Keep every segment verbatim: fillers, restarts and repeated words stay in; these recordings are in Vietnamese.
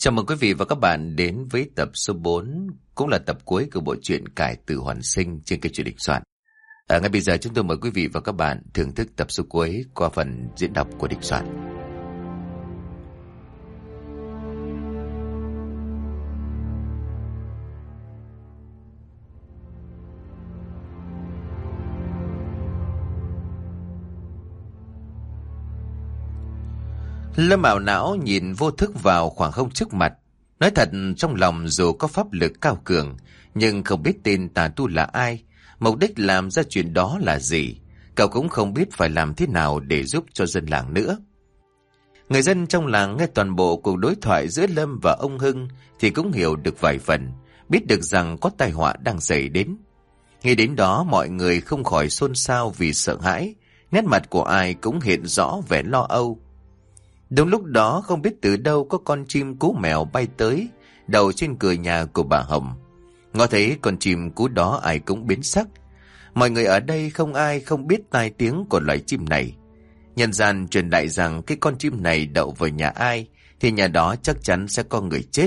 Chào mừng quý vị và các bạn đến với tập số bốn, cũng là tập cuối của bộ truyện Cải Tử Hoàn Sinh trên kênh Truyện Đình Soạn. À, ngay bây giờ chúng tôi mời quý vị và các bạn thưởng thức tập số cuối qua phần diễn đọc của Đình Soạn. Lâm ảo não nhìn vô thức vào khoảng không trước mặt. Nói thật, trong lòng dù có pháp lực cao cường, nhưng không biết tên tà tu là ai, mục đích làm ra chuyện đó là gì. Cậu cũng không biết phải làm thế nào để giúp cho dân làng nữa. Người dân trong làng nghe toàn bộ cuộc đối thoại giữa Lâm và ông Hưng thì cũng hiểu được vài phần, biết được rằng có tai họa đang xảy đến. Nghĩ đến đó, mọi người không khỏi xôn xao vì sợ hãi, nét mặt của ai cũng hiện rõ vẻ lo âu. Đúng lúc đó, không biết từ đâu có con chim cú mèo bay tới, đậu trên cửa nhà của bà Hồng. Ngó thấy con chim cú đó ai cũng biến sắc. Mọi người ở đây không ai không biết tai tiếng của loài chim này. Nhân gian truyền đại rằng cái con chim này đậu vào nhà ai thì nhà đó chắc chắn sẽ có người chết.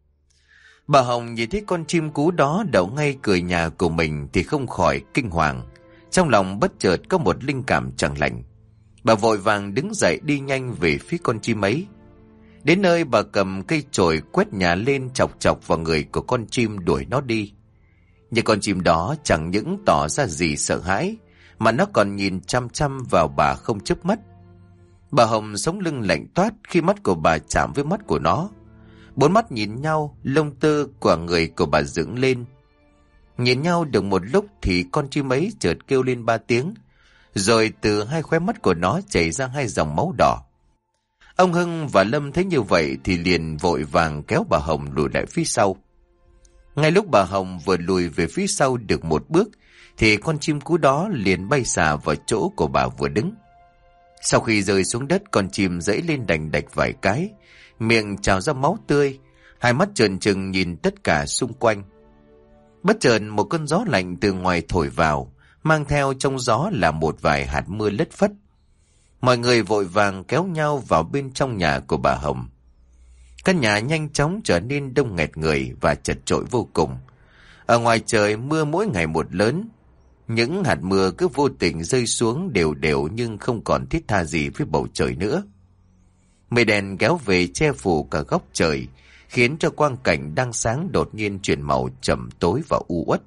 Bà Hồng nhìn thấy con chim cú đó đậu ngay cửa nhà của mình thì không khỏi kinh hoàng. Trong lòng bất chợt có một linh cảm chẳng lành. Bà vội vàng đứng dậy đi nhanh về phía con chim ấy. Đến nơi, bà cầm cây chổi quét nhà lên chọc chọc vào người của con chim đuổi nó đi. Nhưng con chim đó chẳng những tỏ ra gì sợ hãi, mà nó còn nhìn chăm chăm vào bà không chớp mắt. Bà Hồng sống lưng lạnh toát khi mắt của bà chạm với mắt của nó. Bốn mắt nhìn nhau, lông tơ của người của bà dựng lên. Nhìn nhau được một lúc thì con chim ấy chợt kêu lên ba tiếng, rồi từ hai khóe mắt của nó chảy ra hai dòng máu đỏ. Ông Hưng và Lâm thấy như vậy thì liền vội vàng kéo bà Hồng lùi lại phía sau. Ngay lúc bà Hồng vừa lùi về phía sau được một bước thì con chim cú đó liền bay xà vào chỗ của bà vừa đứng. Sau khi rơi xuống đất, con chim giãy lên đành đạch vài cái, miệng trào ra máu tươi, hai mắt trợn trừng nhìn tất cả xung quanh. Bất chợt một cơn gió lạnh từ ngoài thổi vào, mang theo trong gió là một vài hạt mưa lất phất. Mọi người vội vàng kéo nhau vào bên trong nhà của bà Hồng. Căn nhà nhanh chóng trở nên đông nghẹt người và chật chội vô cùng. Ở ngoài trời mưa mỗi ngày một lớn. Những hạt mưa cứ vô tình rơi xuống đều đều nhưng không còn thiết tha gì với bầu trời nữa. Mây đèn kéo về che phủ cả góc trời, khiến cho quang cảnh đang sáng đột nhiên chuyển màu trầm tối và u uất.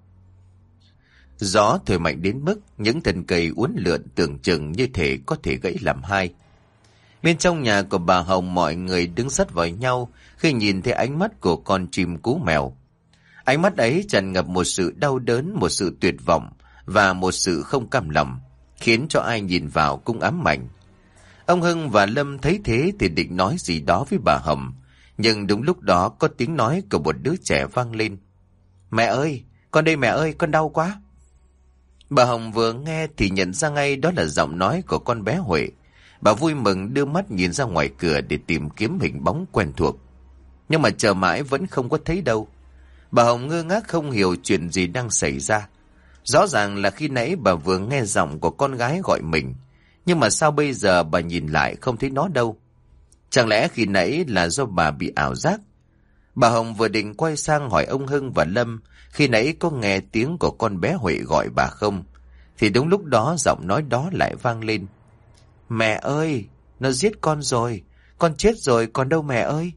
Gió thổi mạnh đến mức những thân cây uốn lượn tưởng chừng như thể có thể gãy làm hai. Bên trong nhà của bà Hồng, mọi người đứng sát vào nhau khi nhìn thấy ánh mắt của con chim cú mèo. Ánh mắt ấy tràn ngập một sự đau đớn, một sự tuyệt vọng và một sự không cam lòng, khiến cho ai nhìn vào cũng ám ảnh. Ông Hưng và Lâm thấy thế thì định nói gì đó với bà Hồng, nhưng đúng lúc đó có tiếng nói của một đứa trẻ vang lên. Mẹ ơi, con đây mẹ ơi, con đau quá. Bà Hồng vừa nghe thì nhận ra ngay đó là giọng nói của con bé Huệ. Bà vui mừng đưa mắt nhìn ra ngoài cửa để tìm kiếm hình bóng quen thuộc. Nhưng mà chờ mãi vẫn không có thấy đâu. Bà Hồng ngơ ngác không hiểu chuyện gì đang xảy ra. Rõ ràng là khi nãy bà vừa nghe giọng của con gái gọi mình. Nhưng mà sao bây giờ bà nhìn lại không thấy nó đâu? Chẳng lẽ khi nãy là do bà bị ảo giác? Bà Hồng vừa định quay sang hỏi ông Hưng và Lâm khi nãy có nghe tiếng của con bé Huệ gọi bà không, thì đúng lúc đó giọng nói đó lại vang lên. Mẹ ơi, nó giết con rồi, con chết rồi còn đâu mẹ ơi.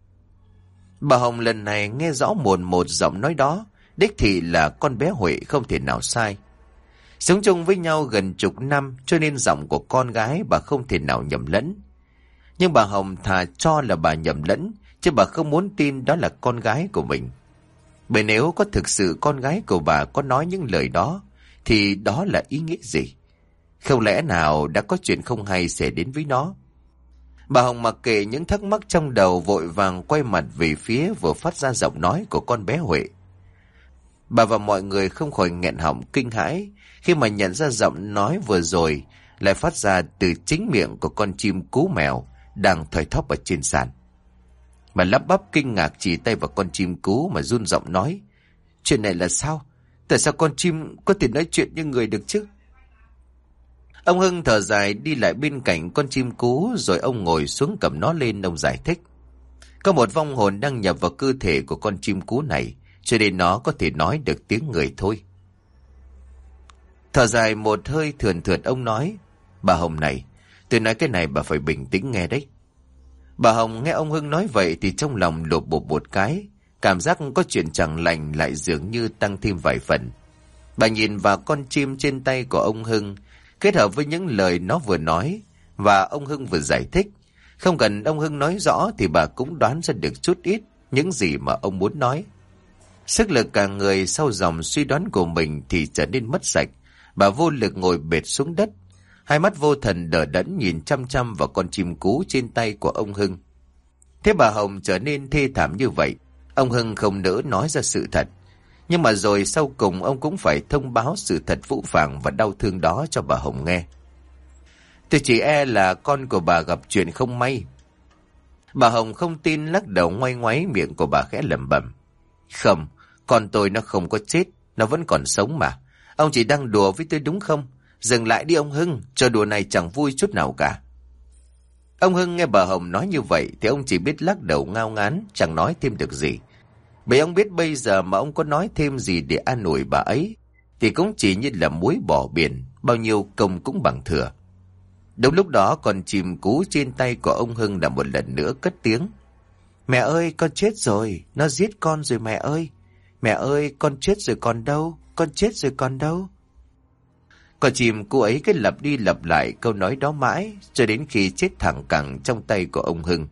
Bà Hồng lần này nghe rõ mồn một giọng nói đó, đích thị là con bé Huệ không thể nào sai. Sống chung với nhau gần chục năm cho nên giọng của con gái bà không thể nào nhầm lẫn. Nhưng bà Hồng thà cho là bà nhầm lẫn, chứ bà không muốn tin đó là con gái của mình. Bởi nếu có thực sự con gái của bà có nói những lời đó, thì đó là ý nghĩa gì? Không lẽ nào đã có chuyện không hay xảy đến với nó? Bà Hồng mặc kệ những thắc mắc trong đầu, vội vàng quay mặt về phía vừa phát ra giọng nói của con bé Huệ. Bà và mọi người không khỏi nghẹn họng kinh hãi khi mà nhận ra giọng nói vừa rồi lại phát ra từ chính miệng của con chim cú mèo đang thoi thóp ở trên sàn. Bà lắp bắp kinh ngạc chỉ tay vào con chim cú mà run giọng nói. Chuyện này là sao? Tại sao con chim có thể nói chuyện như người được chứ? Ông Hưng thở dài đi lại bên cạnh con chim cú, rồi ông ngồi xuống cầm nó lên, ông giải thích. Có một vong hồn đang nhập vào cơ thể của con chim cú này, cho nên nó có thể nói được tiếng người thôi. Thở dài một hơi thườn thượt ông nói, bà Hồng này, tôi nói cái này bà phải bình tĩnh nghe đấy. Bà Hồng nghe ông Hưng nói vậy thì trong lòng lột bột một cái, cảm giác có chuyện chẳng lành lại dường như tăng thêm vài phần. Bà nhìn vào con chim trên tay của ông Hưng, kết hợp với những lời nó vừa nói và ông Hưng vừa giải thích. Không cần ông Hưng nói rõ thì bà cũng đoán ra được chút ít những gì mà ông muốn nói. Sức lực cả người sau dòng suy đoán của mình thì trở nên mất sạch. Bà vô lực ngồi bệt xuống đất, hai mắt vô thần đờ đẫn nhìn chăm chăm vào con chim cú trên tay của ông Hưng. Thế bà Hồng trở nên thê thảm như vậy, ông Hưng không nỡ nói ra sự thật. Nhưng mà rồi sau cùng ông cũng phải thông báo sự thật phũ phàng và đau thương đó cho bà Hồng nghe. Tôi chỉ e là con của bà gặp chuyện không may. Bà Hồng không tin, lắc đầu ngoay ngoáy, miệng của bà khẽ lẩm bẩm. Không, con tôi nó không có chết, nó vẫn còn sống mà. Ông chỉ đang đùa với tôi đúng không? Dừng lại đi ông Hưng, trò đùa này chẳng vui chút nào cả. Ông Hưng nghe bà Hồng nói như vậy thì ông chỉ biết lắc đầu ngao ngán, chẳng nói thêm được gì. Bởi ông biết bây giờ mà ông có nói thêm gì để an ủi bà ấy thì cũng chỉ như là muối bỏ biển, bao nhiêu công cũng bằng thừa. Đúng lúc đó con chim cú trên tay của ông Hưng đã một lần nữa cất tiếng. Mẹ ơi, con chết rồi, nó giết con rồi mẹ ơi. Mẹ ơi, con chết rồi còn đâu, con chết rồi còn đâu. Con chim cú ấy cứ lặp đi lặp lại câu nói đó mãi, cho đến khi chết thẳng cẳng trong tay của ông Hưng.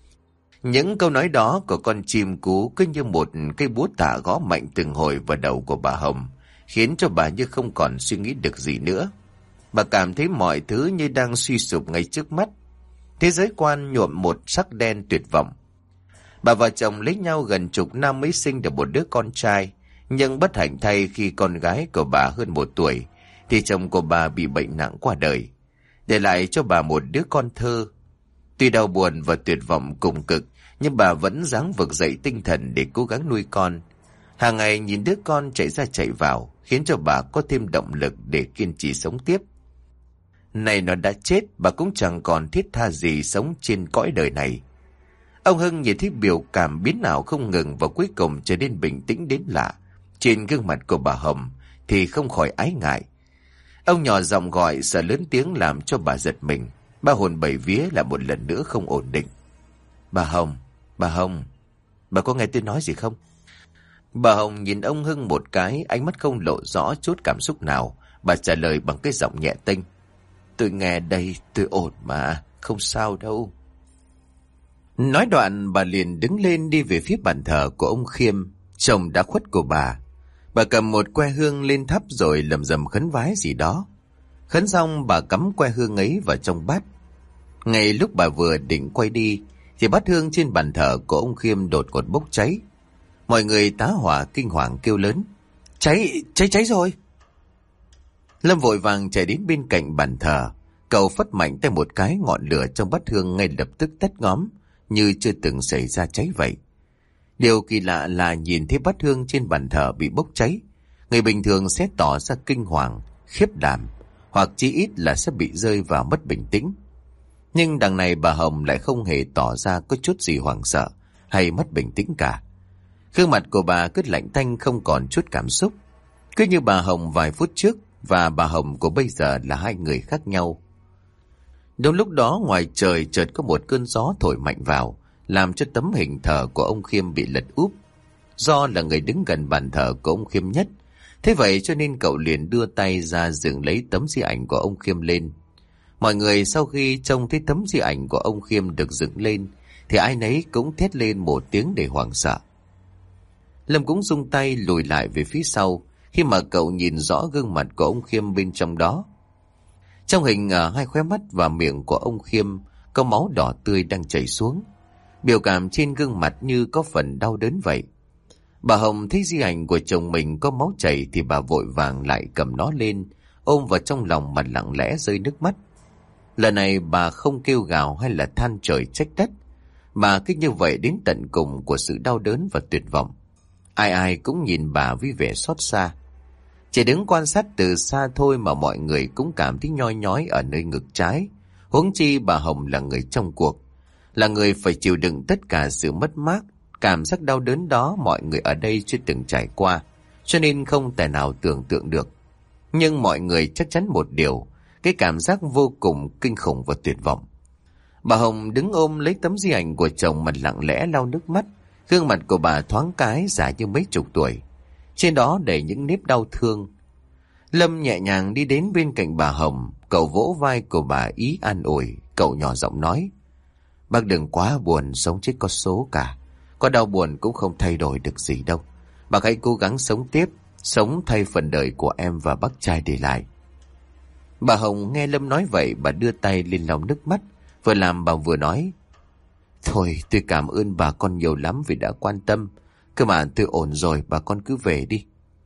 Những câu nói đó của con chim cú cứ như một cây búa tạ gõ mạnh từng hồi vào đầu của bà Hồng, khiến cho bà như không còn suy nghĩ được gì nữa. Bà cảm thấy mọi thứ như đang suy sụp ngay trước mắt. Thế giới quan nhuộm một sắc đen tuyệt vọng. Bà và chồng lấy nhau gần chục năm mới sinh được một đứa con trai, nhưng bất hạnh thay khi con gái của bà hơn một tuổi, thì chồng của bà bị bệnh nặng qua đời, để lại cho bà một đứa con thơ. Tuy đau buồn và tuyệt vọng cùng cực, nhưng bà vẫn ráng vực dậy tinh thần để cố gắng nuôi con. Hàng ngày nhìn đứa con chạy ra chạy vào, khiến cho bà có thêm động lực để kiên trì sống tiếp. Này nó đã chết, bà cũng chẳng còn thiết tha gì sống trên cõi đời này. Ông Hưng nhìn thấy biểu cảm biến ảo không ngừng và cuối cùng trở nên bình tĩnh đến lạ trên gương mặt của bà Hồng thì không khỏi ái ngại. Ông nhỏ giọng gọi sợ lớn tiếng làm cho bà giật mình. Ba hồn bảy vía là một lần nữa không ổn định. Bà Hồng, bà Hồng, bà có nghe tôi nói gì không? Bà Hồng nhìn ông Hưng một cái, ánh mắt không lộ rõ chút cảm xúc nào. Bà trả lời bằng cái giọng nhẹ tênh. Tôi nghe đây, tôi ổn mà, không sao đâu. Nói đoạn bà liền đứng lên đi về phía bàn thờ của ông Khiêm, chồng đã khuất của bà. Bà cầm một que hương lên thắp rồi lầm rầm khấn vái gì đó. Khấn xong bà cắm que hương ấy vào trong bát. Ngay lúc bà vừa định quay đi thì bát hương trên bàn thờ của ông Khiêm đột ngột bốc cháy. Mọi người tá hỏa kinh hoàng kêu lớn. Cháy, cháy cháy rồi. Lâm vội vàng chạy đến bên cạnh bàn thờ. Cậu phất mạnh tay một cái, ngọn lửa trong bát hương ngay lập tức tắt ngóm, như chưa từng xảy ra cháy vậy. Điều kỳ lạ là nhìn thấy bát hương trên bàn thờ bị bốc cháy, người bình thường sẽ tỏ ra kinh hoàng, khiếp đảm, hoặc chí ít là sẽ bị rơi vào mất bình tĩnh. Nhưng đằng này bà Hồng lại không hề tỏ ra có chút gì hoảng sợ hay mất bình tĩnh cả. Gương mặt của bà cứ lạnh tanh, không còn chút cảm xúc. Cứ như bà Hồng vài phút trước và bà Hồng của bây giờ là hai người khác nhau. Đúng lúc đó ngoài trời chợt có một cơn gió thổi mạnh vào, làm cho tấm hình thờ của ông Khiêm bị lật úp. Do là người đứng gần bàn thờ của ông Khiêm nhất, thế vậy cho nên cậu liền đưa tay ra dựng lấy tấm di ảnh của ông Khiêm lên. Mọi người sau khi trông thấy tấm di ảnh của ông Khiêm được dựng lên thì ai nấy cũng thét lên một tiếng để hoảng sợ. Lâm cũng rung tay lùi lại về phía sau khi mà cậu nhìn rõ gương mặt của ông Khiêm bên trong đó. Trong hình ở hai khóe mắt và miệng của ông Khiêm có máu đỏ tươi đang chảy xuống. Biểu cảm trên gương mặt như có phần đau đớn vậy. Bà Hồng thấy di ảnh của chồng mình có máu chảy thì bà vội vàng lại cầm nó lên, ôm vào trong lòng mà lặng lẽ rơi nước mắt. Lần này bà không kêu gào hay là than trời trách đất, mà cứ như vậy đến tận cùng của sự đau đớn và tuyệt vọng. Ai ai cũng nhìn bà với vẻ xót xa. Chỉ đứng quan sát từ xa thôi mà mọi người cũng cảm thấy nhoi nhói ở nơi ngực trái. Huống chi bà Hồng là người trong cuộc. là người phải chịu đựng tất cả sự mất mát. Cảm giác đau đớn đó mọi người ở đây chưa từng trải qua, cho nên không thể nào tưởng tượng được. Nhưng mọi người chắc chắn một điều, cái cảm giác vô cùng kinh khủng và tuyệt vọng. Bà Hồng đứng ôm lấy tấm di ảnh của chồng mà lặng lẽ lau nước mắt. Gương mặt của bà thoáng cái già như mấy chục tuổi, trên đó đầy những nếp đau thương. Lâm nhẹ nhàng đi đến bên cạnh bà Hồng, cậu vỗ vai của bà ý an ủi. Cậu nhỏ giọng nói: Bác đừng quá buồn, sống chết có số cả. Có đau buồn cũng không thay đổi được gì đâu. Bác hãy cố gắng sống tiếp, sống thay phần đời của em và bác trai để lại. Bà Hồng nghe Lâm nói vậy, bà đưa tay lên lau nước mắt, vừa làm bà vừa nói: Thôi tôi cảm ơn bà con nhiều lắm vì đã quan tâm. Cơ mà tôi ổn rồi, bà con cứ về đi.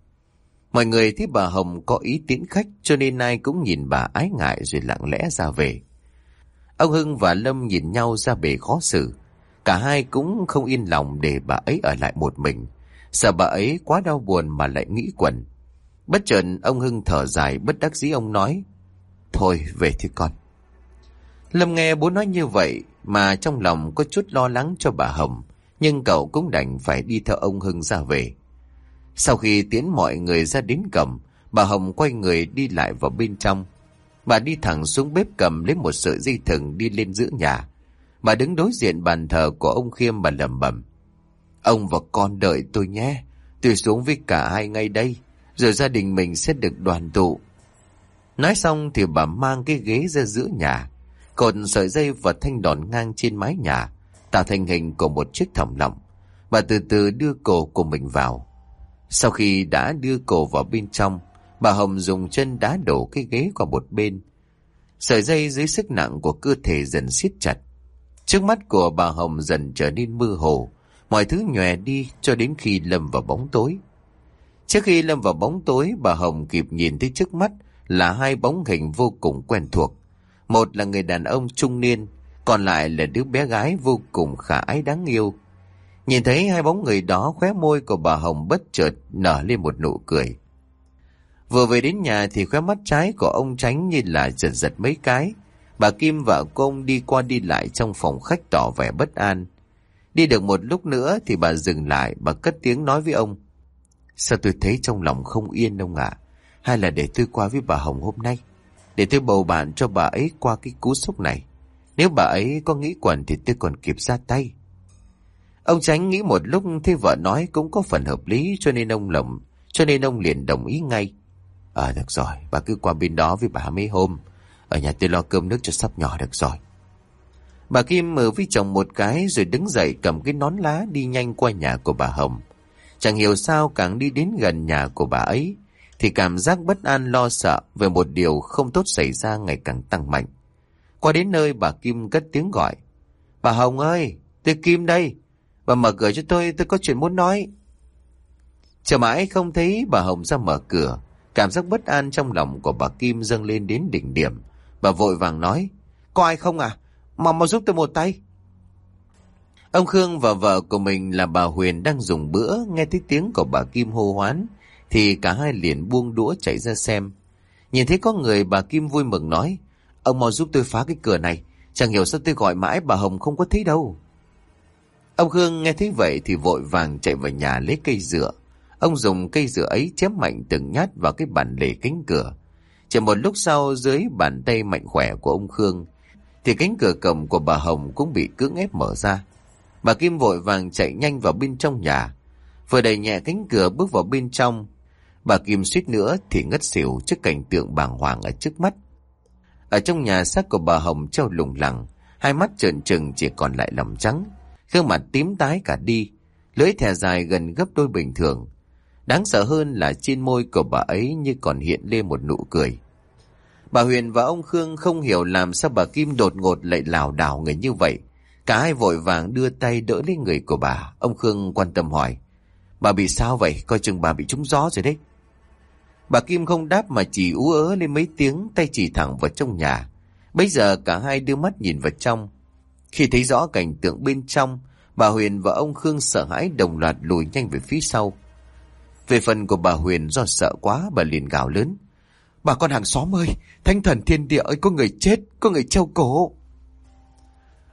Mọi người thấy bà Hồng có ý tiễn khách, cho nên ai cũng nhìn bà ái ngại rồi lặng lẽ ra về. Ông Hưng và Lâm nhìn nhau ra bề khó xử. Cả hai cũng không yên lòng để bà ấy ở lại một mình, sợ bà ấy quá đau buồn mà lại nghĩ quẩn. Bất chợt ông Hưng thở dài bất đắc dĩ, ông nói: Thôi về thì con. Lâm nghe bố nói như vậy mà trong lòng có chút lo lắng cho bà Hồng, nhưng cậu cũng đành phải đi theo ông Hưng ra về. Sau khi tiễn mọi người ra đến cổng, bà Hồng quay người đi lại vào bên trong. Bà đi thẳng xuống bếp cầm lấy một sợi dây thừng đi lên giữa nhà. Bà đứng đối diện bàn thờ của ông Khiêm, bà lẩm bẩm: Ông và con đợi tôi nhé, tôi xuống với cả hai ngay đây, rồi gia đình mình sẽ được đoàn tụ. Nói xong thì bà mang cái ghế ra giữa nhà, cột sợi dây và thanh đòn ngang trên mái nhà, tạo thành hình của một chiếc thòng lọng. Bà từ từ đưa cổ của mình vào. Sau khi đã đưa cổ vào bên trong, bà Hồng dùng chân đá đổ cái ghế qua một bên. Sợi dây dưới sức nặng của cơ thể dần siết chặt. Trước mắt của bà Hồng dần trở nên mơ hồ, mọi thứ nhòe đi cho đến khi lâm vào bóng tối. Trước khi lâm vào bóng tối, bà Hồng kịp nhìn thấy trước mắt là hai bóng hình vô cùng quen thuộc. Một là người đàn ông trung niên, còn lại là đứa bé gái vô cùng khả ái đáng yêu. Nhìn thấy hai bóng người đó, khóe môi của bà Hồng bất chợt nở lên một nụ cười. Vừa về đến nhà thì khóe mắt trái của ông Tránh như là giật giật mấy cái. Bà Kim vợ cô ông đi qua đi lại trong phòng khách tỏ vẻ bất an. Đi được một lúc nữa thì bà dừng lại, bà cất tiếng nói với ông: Sao tôi thấy trong lòng không yên ông ạ? Hay là để tôi qua với bà Hồng hôm nay, để tôi bầu bạn cho bà ấy qua cái cú sốc này. Nếu bà ấy có nghĩ quẩn thì tôi còn kịp ra tay. Ông Tránh nghĩ một lúc thấy vợ nói cũng có phần hợp lý, cho nên ông lầm, cho nên ông liền đồng ý ngay. À được rồi, bà cứ qua bên đó với bà mấy hôm. Ở nhà tôi lo cơm nước cho sắp nhỏ được rồi. Bà Kim mở với chồng một cái rồi đứng dậy cầm cái nón lá đi nhanh qua nhà của bà Hồng. Chẳng hiểu sao càng đi đến gần nhà của bà ấy thì cảm giác bất an lo sợ về một điều không tốt xảy ra ngày càng tăng mạnh. Qua đến nơi, bà Kim cất tiếng gọi: Bà Hồng ơi, tôi Kim đây. Bà mở cửa cho tôi, tôi có chuyện muốn nói. Chờ mãi không thấy bà Hồng ra mở cửa, cảm giác bất an trong lòng của bà Kim dâng lên đến đỉnh điểm. Bà vội vàng nói: Có ai không à? Mà mà giúp tôi một tay. Ông Khương và vợ của mình là bà Huyền đang dùng bữa, nghe thấy tiếng của bà Kim hô hoán thì cả hai liền buông đũa chạy ra xem. Nhìn thấy có người, bà Kim vui mừng nói: Ông mau giúp tôi phá cái cửa này, chẳng hiểu sao tôi gọi mãi bà Hồng không có thấy đâu. Ông Khương nghe thấy vậy thì vội vàng chạy vào nhà lấy cây dựa. Ông dùng cây dựa ấy chém mạnh từng nhát vào cái bản lề cánh cửa. Chỉ một lúc sau, dưới bàn tay mạnh khỏe của ông Khương thì cánh cửa cổng của bà Hồng cũng bị cưỡng ép mở ra. Bà Kim vội vàng chạy nhanh vào bên trong nhà. Vừa đẩy nhẹ cánh cửa bước vào bên trong, bà Kim suýt nữa thì ngất xỉu trước cảnh tượng bàng hoàng ở trước mắt. Ở trong nhà, xác của bà Hồng treo lủng lẳng, hai mắt trợn trừng chỉ còn lại lòng trắng, gương mặt tím tái cả đi, lưỡi thè dài gần gấp đôi bình thường. Đáng sợ hơn là trên môi của bà ấy như còn hiện lên một nụ cười. Bà Huyền và ông Khương không hiểu làm sao bà Kim đột ngột lại lảo đảo người như vậy. Cả hai vội vàng đưa tay đỡ lấy người của bà. Ông Khương quan tâm hỏi: Bà bị sao vậy? Coi chừng bà bị trúng gió rồi đấy. Bà Kim không đáp mà chỉ ú ớ lên mấy tiếng, tay chỉ thẳng vào trong nhà. Bây giờ cả hai đưa mắt nhìn vào trong. Khi thấy rõ cảnh tượng bên trong, bà Huyền và ông Khương sợ hãi đồng loạt lùi nhanh về phía sau. Về phần của bà Huyền, do sợ quá bà liền gào lớn: Bà con hàng xóm ơi, thánh thần thiên địa ơi, có người chết, có người treo cổ.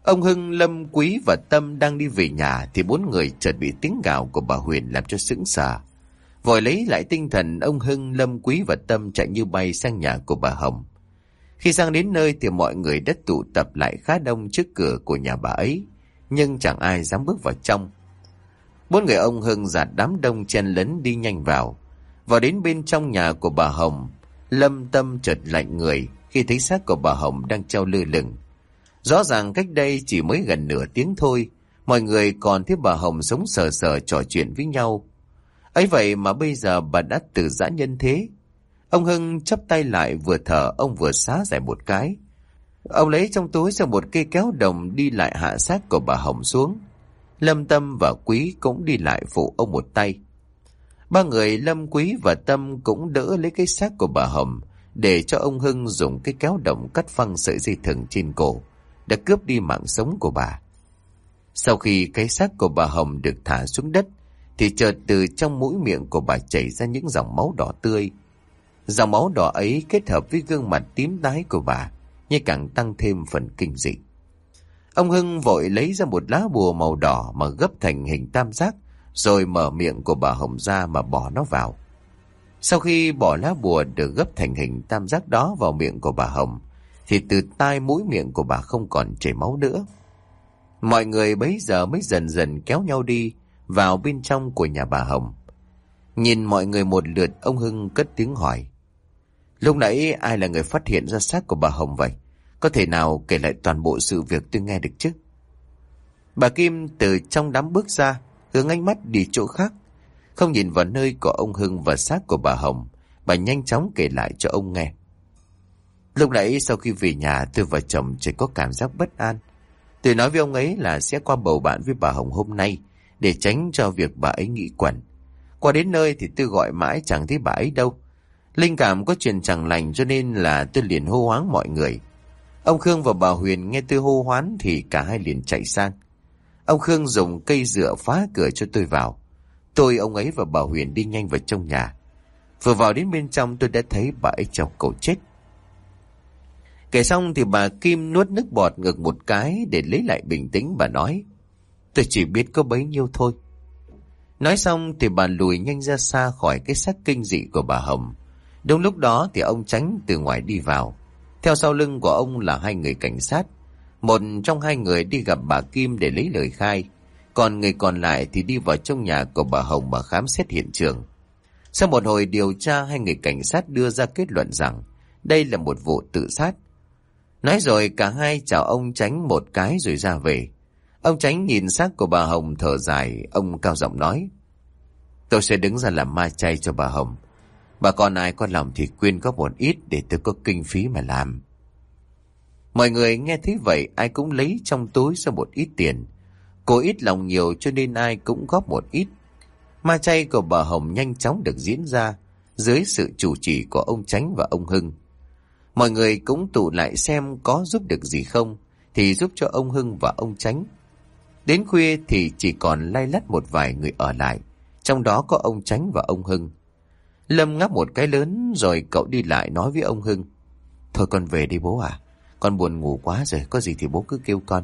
Ông Hưng, Lâm, Quý và Tâm đang đi về nhà thì bốn người chợt bị tiếng gào của bà Huyền làm cho sững sờ. Vội lấy lại tinh thần, ông Hưng, Lâm, Quý và Tâm chạy như bay sang nhà của bà Hồng. Khi sang đến nơi thì mọi người đã tụ tập lại khá đông trước cửa của nhà bà ấy, nhưng chẳng ai dám bước vào trong. Bốn người ông Hưng dạt đám đông chen lấn đi nhanh vào. Vào đến bên trong nhà của bà Hồng, Lâm, Tâm chợt lạnh người khi thấy xác của bà Hồng đang treo lơ lửng. Rõ ràng cách đây chỉ mới gần nửa tiếng thôi, mọi người còn thấy bà Hồng sống sờ sờ trò chuyện với nhau. Ấy vậy mà bây giờ bà đã từ giã nhân thế. Ông Hưng chắp tay lại, vừa thở ông vừa xá giải một cái. Ông lấy trong túi ra một cây kéo đồng đi lại hạ xác của bà Hồng xuống. Lâm, Tâm và Quý cũng đi lại phụ ông một tay. Ba người Lâm, Quý và Tâm cũng đỡ lấy cái xác của bà Hồng để cho ông Hưng dùng cái kéo đồng cắt phăng sợi dây thừng trên cổ, đã cướp đi mạng sống của bà. Sau khi cái xác của bà Hồng được thả xuống đất thì chợt từ trong mũi miệng của bà chảy ra những dòng máu đỏ tươi. Dòng máu đỏ ấy kết hợp với gương mặt tím tái của bà như càng tăng thêm phần kinh dị. Ông Hưng vội lấy ra một lá bùa màu đỏ mà gấp thành hình tam giác, rồi mở miệng của bà Hồng ra mà bỏ nó vào. Sau khi bỏ lá bùa được gấp thành hình tam giác đó vào miệng của bà Hồng thì từ tai mũi miệng của bà không còn chảy máu nữa. Mọi người bấy giờ mới dần dần kéo nhau đi vào bên trong của nhà bà Hồng. Nhìn mọi người một lượt, ông Hưng cất tiếng hỏi: Lúc nãy ai là người phát hiện ra xác của bà Hồng vậy? Có thể nào kể lại toàn bộ sự việc tôi nghe được chứ? Bà Kim từ trong đám bước ra, hướng ánh mắt đi chỗ khác, không nhìn vào nơi của ông Hưng và xác của bà Hồng. Bà nhanh chóng kể lại cho ông nghe. Lúc nãy sau khi về nhà, tôi và chồng chỉ có cảm giác bất an. Tôi nói với ông ấy là sẽ qua bầu bạn với bà Hồng hôm nay để tránh cho việc bà ấy nghĩ quẩn. Qua đến nơi thì tôi gọi mãi chẳng thấy bà ấy đâu. Linh cảm có chuyện chẳng lành cho nên là tôi liền hô hoáng mọi người. Ông Khương và bà Huyền nghe tôi hô hoán thì cả hai liền chạy sang. Ông Khương dùng cây dựa phá cửa cho tôi vào. Tôi, ông ấy và bà Huyền đi nhanh vào trong nhà. Vừa vào đến bên trong tôi đã thấy bà ấy treo cổ chết. Kể xong thì bà Kim nuốt nước bọt ngực một cái để lấy lại bình tĩnh. Bà nói: Tôi chỉ biết có bấy nhiêu thôi. Nói xong thì bà lùi nhanh ra xa khỏi cái xác kinh dị của bà Hồng. Đúng lúc đó thì ông Chánh từ ngoài đi vào. Theo sau lưng của ông là hai người cảnh sát. Một trong hai người đi gặp bà Kim để lấy lời khai, còn người còn lại thì đi vào trong nhà của bà Hồng mà khám xét hiện trường. Sau một hồi điều tra, hai người cảnh sát đưa ra kết luận rằng đây là một vụ tự sát. Nói rồi cả hai chào ông Chánh một cái rồi ra về. Ông Chánh nhìn xác của bà Hồng thở dài, ông cao giọng nói: Tôi sẽ đứng ra làm ma chay cho bà Hồng. Bà con ai có lòng thì quyên góp một ít để tôi có kinh phí mà làm. Mọi người nghe thấy vậy ai cũng lấy trong túi ra một ít tiền. Cô ít lòng nhiều cho nên ai cũng góp một ít. Ma chay của bà Hồng nhanh chóng được diễn ra dưới sự chủ trì của ông Chánh và ông Hưng. Mọi người cũng tụ lại xem có giúp được gì không thì giúp cho ông Hưng và ông Chánh. Đến khuya thì chỉ còn lay lắt một vài người ở lại, trong đó có ông Chánh và ông Hưng. Lâm ngáp một cái lớn rồi cậu đi lại nói với ông Hưng: Thôi con về đi bố à, con buồn ngủ quá rồi, có gì thì bố cứ kêu con.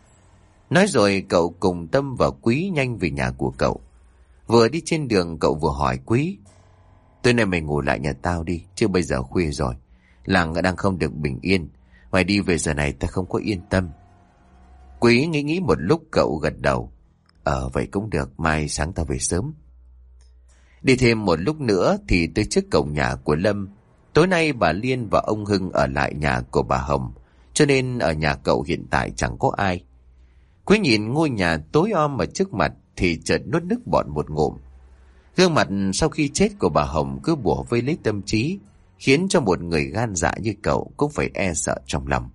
Nói rồi cậu cùng Tâm và Quý nhanh về nhà của cậu. Vừa đi trên đường cậu vừa hỏi Quý: Tối nay mày ngủ lại nhà tao đi, chứ bây giờ khuya rồi, làng đang không được bình yên, mày đi về giờ này ta không có yên tâm. Quý nghĩ nghĩ một lúc cậu gật đầu: Ờ vậy cũng được, mai sáng tao về sớm. Đi thêm một lúc nữa thì tới trước cổng nhà của Lâm. Tối nay bà Liên và ông Hưng ở lại nhà của bà Hồng, cho nên ở nhà cậu hiện tại chẳng có ai. Quý nhìn ngôi nhà tối om ở trước mặt thì chợt nuốt nước bọt một ngụm. Gương mặt sau khi chết của bà Hồng cứ bủa vây lấy tâm trí, khiến cho một người gan dạ như cậu cũng phải e sợ trong lòng.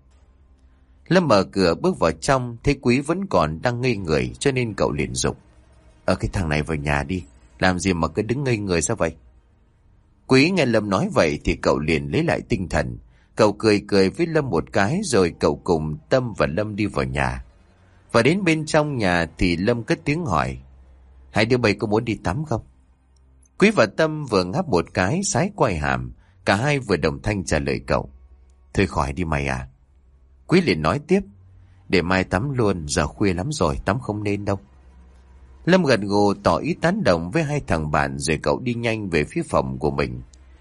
Lâm mở cửa bước vào trong, thấy Quý vẫn còn đang ngây người cho nên cậu liền dục: Ở cái thằng này vào nhà đi, làm gì mà cứ đứng ngây người sao vậy? Quý nghe Lâm nói vậy thì cậu liền lấy lại tinh thần. Cậu cười cười với Lâm một cái rồi cậu cùng Tâm và Lâm đi vào nhà. Và đến bên trong nhà thì Lâm cất tiếng hỏi: Hai đứa bay có muốn đi tắm không? Quý và Tâm vừa ngáp một cái sái quay hàm, cả hai vừa đồng thanh trả lời cậu: Thôi khỏi đi mày à. Quý liền nói tiếp: Để mai tắm luôn, giờ khuya lắm rồi, tắm không nên đâu. Lâm gật gù tỏ ý tán đồng với hai thằng bạn, rồi cậu đi nhanh về phía phòng của mình.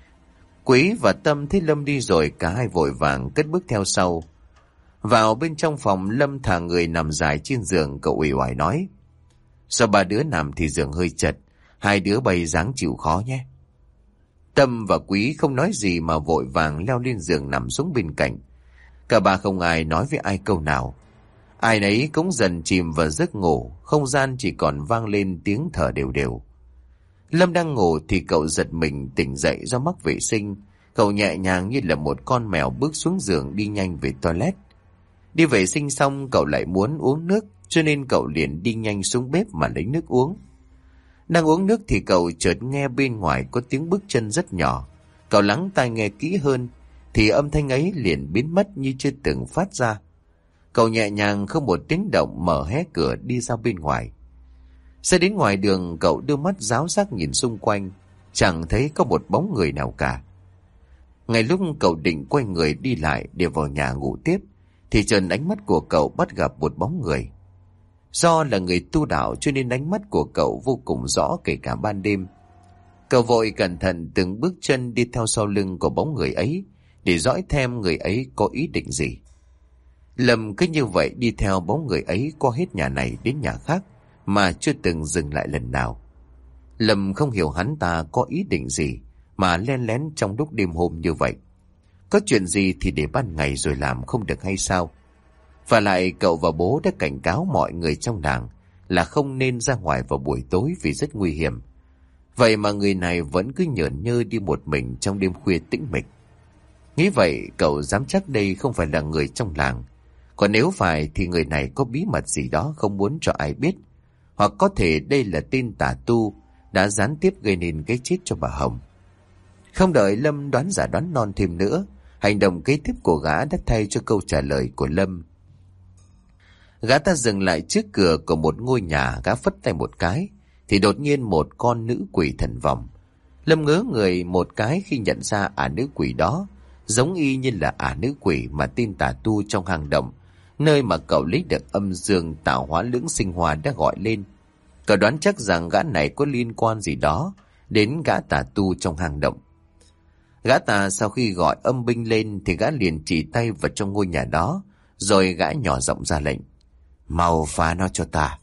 Quý và Tâm thấy Lâm đi rồi, cả hai vội vàng cất bước theo sau. Vào bên trong phòng, Lâm thả người nằm dài trên giường, cậu uể oải nói: Sao ba đứa nằm thì giường hơi chật, hai đứa bày dáng chịu khó nhé. Tâm và Quý không nói gì mà vội vàng leo lên giường nằm xuống bên cạnh. Cả ba không ai nói với ai câu nào. Ai nấy cũng dần chìm vào giấc ngủ, không gian chỉ còn vang lên tiếng thở đều đều. Lâm đang ngủ thì cậu giật mình tỉnh dậy do mắc vệ sinh. Cậu nhẹ nhàng như là một con mèo bước xuống giường đi nhanh về toilet. Đi vệ sinh xong cậu lại muốn uống nước, cho nên cậu liền đi nhanh xuống bếp mà lấy nước uống. Đang uống nước thì cậu chợt nghe bên ngoài có tiếng bước chân rất nhỏ. Cậu lắng tai nghe kỹ hơn thì âm thanh ấy liền biến mất như chưa từng phát ra. Cậu nhẹ nhàng không một tiếng động mở hé cửa đi ra bên ngoài. Ra đến ngoài đường, cậu đưa mắt ráo giác nhìn xung quanh, chẳng thấy có một bóng người nào cả. Ngay lúc cậu định quay người đi lại để vào nhà ngủ tiếp thì chợt ánh mắt của cậu bắt gặp một bóng người. Do là người tu đạo cho nên ánh mắt của cậu vô cùng rõ kể cả ban đêm. Cậu vội cẩn thận từng bước chân đi theo sau lưng của bóng người ấy để dõi thêm người ấy có ý định gì. Lâm cứ như vậy đi theo bóng người ấy qua hết nhà này đến nhà khác mà chưa từng dừng lại lần nào. Lâm không hiểu hắn ta có ý định gì mà len lén trong lúc đêm hôm như vậy. Có chuyện gì thì để ban ngày rồi làm không được hay sao? Và lại cậu và bố đã cảnh cáo mọi người trong làng là không nên ra ngoài vào buổi tối vì rất nguy hiểm. Vậy mà người này vẫn cứ nhởn nhơ đi một mình trong đêm khuya tĩnh mịch. Nghĩ vậy cậu dám chắc đây không phải là người trong làng. Còn nếu phải thì người này có bí mật gì đó không muốn cho ai biết. Hoặc có thể đây là tên tà tu đã gián tiếp gây nên cái chết cho bà Hồng. Không đợi Lâm đoán giả đoán non thêm nữa, hành động kế tiếp của gã đã thay cho câu trả lời của Lâm. Gã ta dừng lại trước cửa của một ngôi nhà, gã phất tay một cái thì đột nhiên một con nữ quỷ thần vòng. Lâm ngớ người một cái khi nhận ra ả nữ quỷ đó giống y như là ả nữ quỷ mà tên tà tu trong hang động, nơi mà cậu lấy được âm dương tạo hóa lưỡng sinh hoa đã gọi lên. Cậu đoán chắc rằng gã này có liên quan gì đó đến gã tà tu trong hang động. Gã tà sau khi gọi âm binh lên thì gã liền chỉ tay vào trong ngôi nhà đó, rồi gã nhỏ giọng ra lệnh: Mau phá nó cho ta.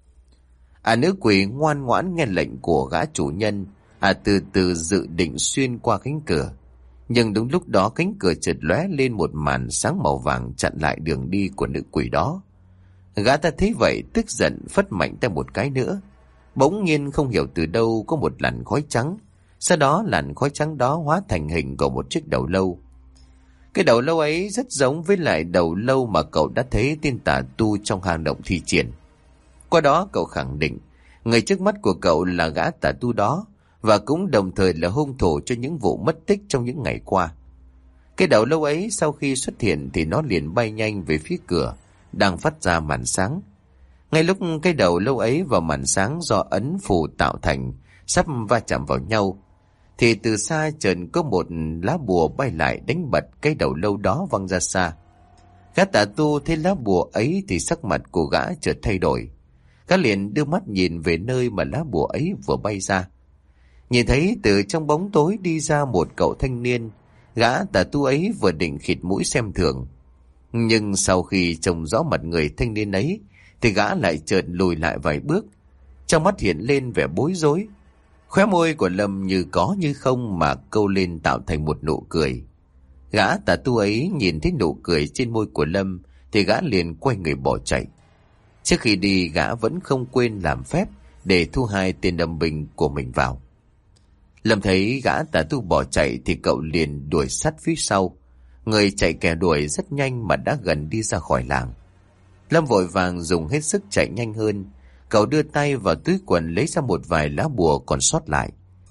À nữ quỷ ngoan ngoãn nghe lệnh của gã chủ nhân, à từ từ dự định xuyên qua cánh cửa. Nhưng đúng lúc đó cánh cửa chợt lóe lên một màn sáng màu vàng chặn lại đường đi của nữ quỷ đó. Gã ta thấy vậy tức giận phất mạnh tay một cái nữa. Bỗng nhiên không hiểu từ đâu có một làn khói trắng. Sau đó làn khói trắng đó hóa thành hình của một chiếc đầu lâu. Cái đầu lâu ấy rất giống với lại đầu lâu mà cậu đã thấy tên tà tu trong hang động thi triển. Qua đó cậu khẳng định người trước mắt của cậu là gã tà tu đó, và cũng đồng thời là hung thủ cho những vụ mất tích trong những ngày qua. Cái đầu lâu ấy sau khi xuất hiện thì nó liền bay nhanh về phía cửa đang phát ra màn sáng. Ngay lúc cái đầu lâu ấy và màn sáng do ấn phù tạo thành sắp va chạm vào nhau thì từ xa chợt có một lá bùa bay lại đánh bật cái đầu lâu đó văng ra xa. Gã tà tu thấy lá bùa ấy thì sắc mặt của gã chợt thay đổi. Gã liền đưa mắt nhìn về nơi mà lá bùa ấy vừa bay ra. Nhìn thấy từ trong bóng tối đi ra một cậu thanh niên. Gã tà tu ấy vừa định khịt mũi xem thường, nhưng sau khi trông rõ mặt người thanh niên ấy thì gã lại chợt lùi lại vài bước, trong mắt hiện lên vẻ bối rối. Khóe môi của Lâm như có như không mà câu lên tạo thành một nụ cười. Gã tà tu ấy nhìn thấy nụ cười trên môi của Lâm thì gã liền quay người bỏ chạy. Trước khi đi gã vẫn không quên làm phép để thu hai tên đâm binh của mình vào. Lâm thấy gã tà tu bỏ chạy thì cậu liền đuổi sát phía sau. Người chạy kẻ đuổi rất nhanh mà đã gần đi ra khỏi làng. Lâm vội vàng dùng hết sức chạy nhanh hơn. Cậu đưa tay vào túi quần lấy ra một vài lá bùa còn sót lại,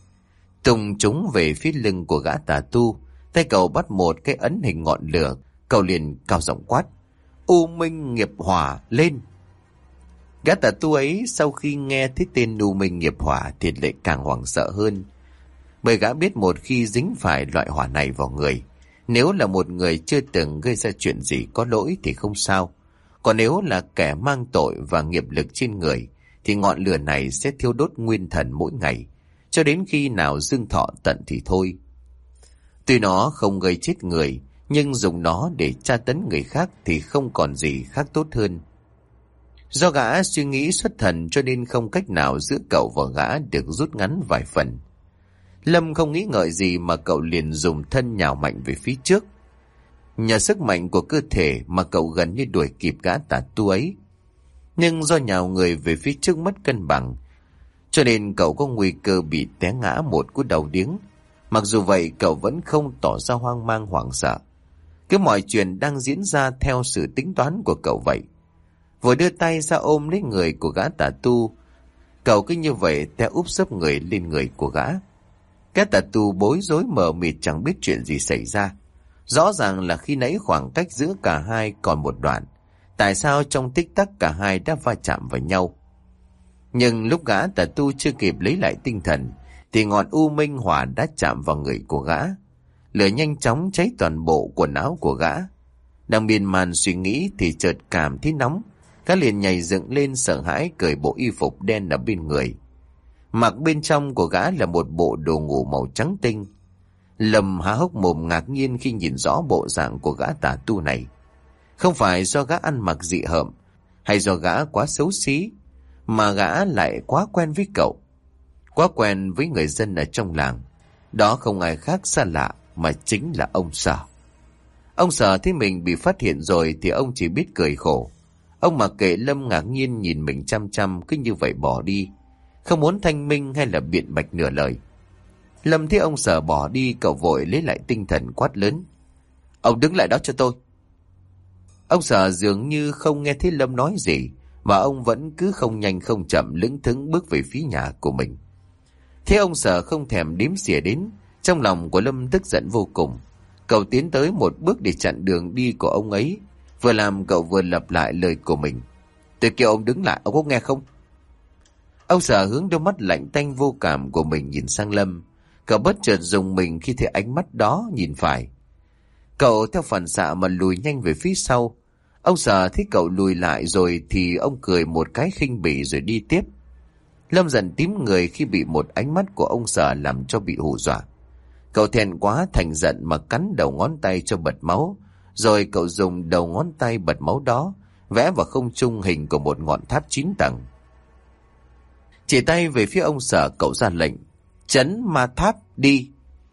tung chúng về phía lưng của gã tà tu. Tay cậu bắt một cái ấn hình ngọn lửa. Cậu liền cao giọng quát: U Minh Nghiệp Hỏa lên! Gã tà tu ấy sau khi nghe thấy tên U Minh Nghiệp Hỏa thì lại càng hoảng sợ hơn, bởi gã biết một khi dính phải loại hỏa này vào người, nếu là một người chưa từng gây ra chuyện gì có lỗi thì không sao, Còn nếu là kẻ mang tội và nghiệp lực trên người, thì ngọn lửa này sẽ thiêu đốt nguyên thần mỗi ngày, cho đến khi nào dương thọ tận thì thôi. Tuy nó không gây chết người, nhưng dùng nó để tra tấn người khác thì không còn gì khác tốt hơn. Do gã suy nghĩ xuất thần cho nên không cách nào giữa cậu và gã được rút ngắn vài phần. Lâm không nghĩ ngợi gì mà cậu liền dùng thân nhào mạnh về phía trước. Nhờ sức mạnh của cơ thể mà cậu gần như đuổi kịp gã tà tu ấy. Nhưng do nhào người về phía trước mất cân bằng, cho nên cậu có nguy cơ bị té ngã một cú đầu điếng. Mặc dù vậy cậu vẫn không tỏ ra hoang mang hoảng sợ. Cứ mọi chuyện đang diễn ra theo sự tính toán của cậu vậy. Vừa đưa tay ra ôm lấy người của gã tà tu, cậu cứ như vậy té úp sấp người lên người của gã. Cái tà tu bối rối mờ mịt chẳng biết chuyện gì xảy ra. Rõ ràng là khi nãy khoảng cách giữa cả hai còn một đoạn. Tại sao trong tích tắc cả hai đã va chạm vào nhau? Nhưng lúc gã tà tu chưa kịp lấy lại tinh thần, thì ngọn u minh hỏa đã chạm vào người của gã. Lửa nhanh chóng cháy toàn bộ quần áo của gã. Đang miên man suy nghĩ thì chợt cảm thấy nóng. Gã liền nhảy dựng lên sợ hãi cởi bộ y phục đen ở bên người. Mặc bên trong của gã là một bộ đồ ngủ màu trắng tinh. Lâm há hốc mồm ngạc nhiên khi nhìn rõ bộ dạng của gã tà tu này. Không phải do gã ăn mặc dị hợm, hay do gã quá xấu xí, mà gã lại quá quen với cậu. Quá quen với người dân ở trong làng. Đó không ai khác xa lạ mà chính là ông Sở. Ông Sở thấy mình bị phát hiện rồi thì ông chỉ biết cười khổ. Ông mặc kệ Lâm ngạc nhiên nhìn mình chăm chăm, cứ như vậy bỏ đi, không muốn thanh minh hay là biện bạch nửa lời. Lâm thấy ông Sở bỏ đi, cậu vội lấy lại tinh thần quát lớn: "Ông đứng lại đó cho tôi!" Ông Sở dường như không nghe thấy Lâm nói gì, mà ông vẫn cứ không nhanh không chậm lững thững bước về phía nhà của mình. Thế ông Sở không thèm đếm xỉa đến, trong lòng của Lâm tức giận vô cùng. Cậu tiến tới một bước để chặn đường đi của ông ấy, vừa làm cậu vừa lặp lại lời của mình: "Tôi kêu ông đứng lại, ông có nghe không?" Ông Sở hướng đôi mắt lạnh tanh vô cảm của mình nhìn sang Lâm. Cậu bất chợt rùng mình khi thấy ánh mắt đó nhìn phải. Cậu theo phản xạ mà lùi nhanh về phía sau. Ông Sở thấy cậu lùi lại rồi thì ông cười một cái khinh bỉ rồi đi tiếp. Lâm dần tím người khi bị một ánh mắt của ông Sở làm cho bị hù dọa. Cậu thẹn quá thành giận mà cắn đầu ngón tay cho bật máu, rồi cậu dùng đầu ngón tay bật máu đó vẽ vào không trung hình của một ngọn tháp chín tầng. Chỉ tay về phía ông Sở, cậu ra lệnh: "Chấn ma tháp đi!"